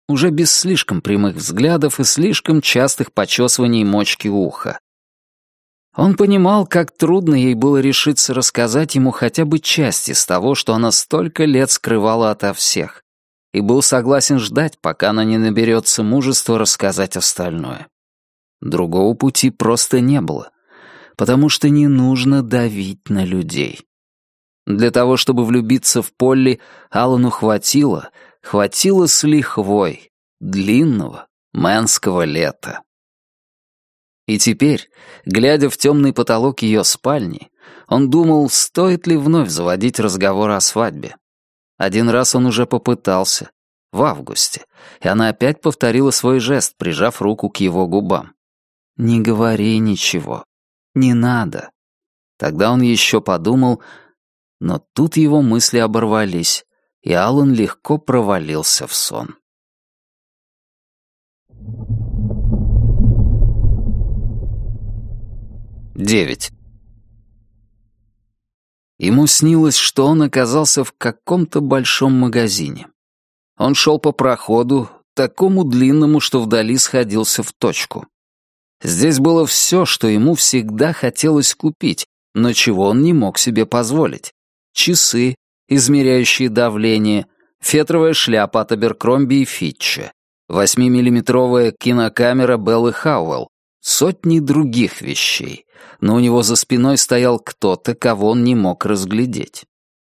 уже без слишком прямых взглядов и слишком частых почесываний мочки уха. Он понимал, как трудно ей было решиться рассказать ему хотя бы часть из того, что она столько лет скрывала ото всех, и был согласен ждать, пока она не наберется мужества рассказать остальное. Другого пути просто не было, потому что не нужно давить на людей. Для того, чтобы влюбиться в Полли, Алану хватило, хватило с лихвой, длинного мэнского лета. И теперь, глядя в темный потолок ее спальни, он думал, стоит ли вновь заводить разговор о свадьбе. Один раз он уже попытался, в августе, и она опять повторила свой жест, прижав руку к его губам. «Не говори ничего. Не надо». Тогда он еще подумал, но тут его мысли оборвались, и Алан легко провалился в сон. Девять. Ему снилось, что он оказался в каком-то большом магазине. Он шел по проходу, такому длинному, что вдали сходился в точку. Здесь было все, что ему всегда хотелось купить, но чего он не мог себе позволить. Часы, измеряющие давление, фетровая шляпа от Аберкромби и Фитча, восьмимиллиметровая кинокамера Беллы Хауэлл, сотни других вещей, но у него за спиной стоял кто-то, кого он не мог разглядеть.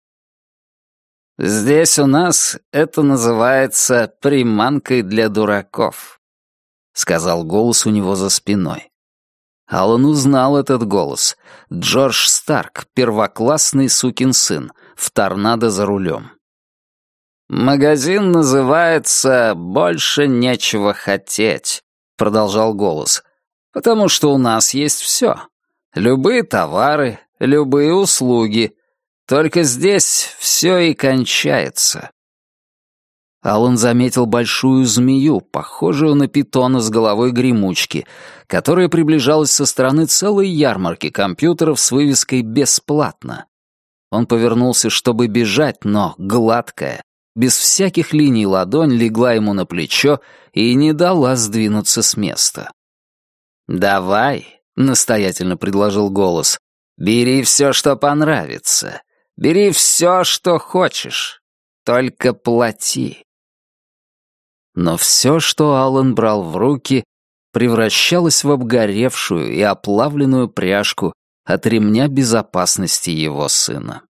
«Здесь у нас это называется приманкой для дураков», — сказал голос у него за спиной. Алан узнал этот голос. Джордж Старк, первоклассный сукин сын, в торнадо за рулем. «Магазин называется «Больше нечего хотеть», — продолжал голос, «потому что у нас есть все. Любые товары, любые услуги. Только здесь все и кончается». Алан заметил большую змею, похожую на питона с головой гремучки, которая приближалась со стороны целой ярмарки компьютеров с вывеской «Бесплатно». Он повернулся, чтобы бежать, но гладкая, без всяких линий ладонь легла ему на плечо и не дала сдвинуться с места. «Давай», — настоятельно предложил голос, — «бери все, что понравится. Бери все, что хочешь. Только плати». Но все, что Алан брал в руки, превращалось в обгоревшую и оплавленную пряжку от ремня безопасности его сына.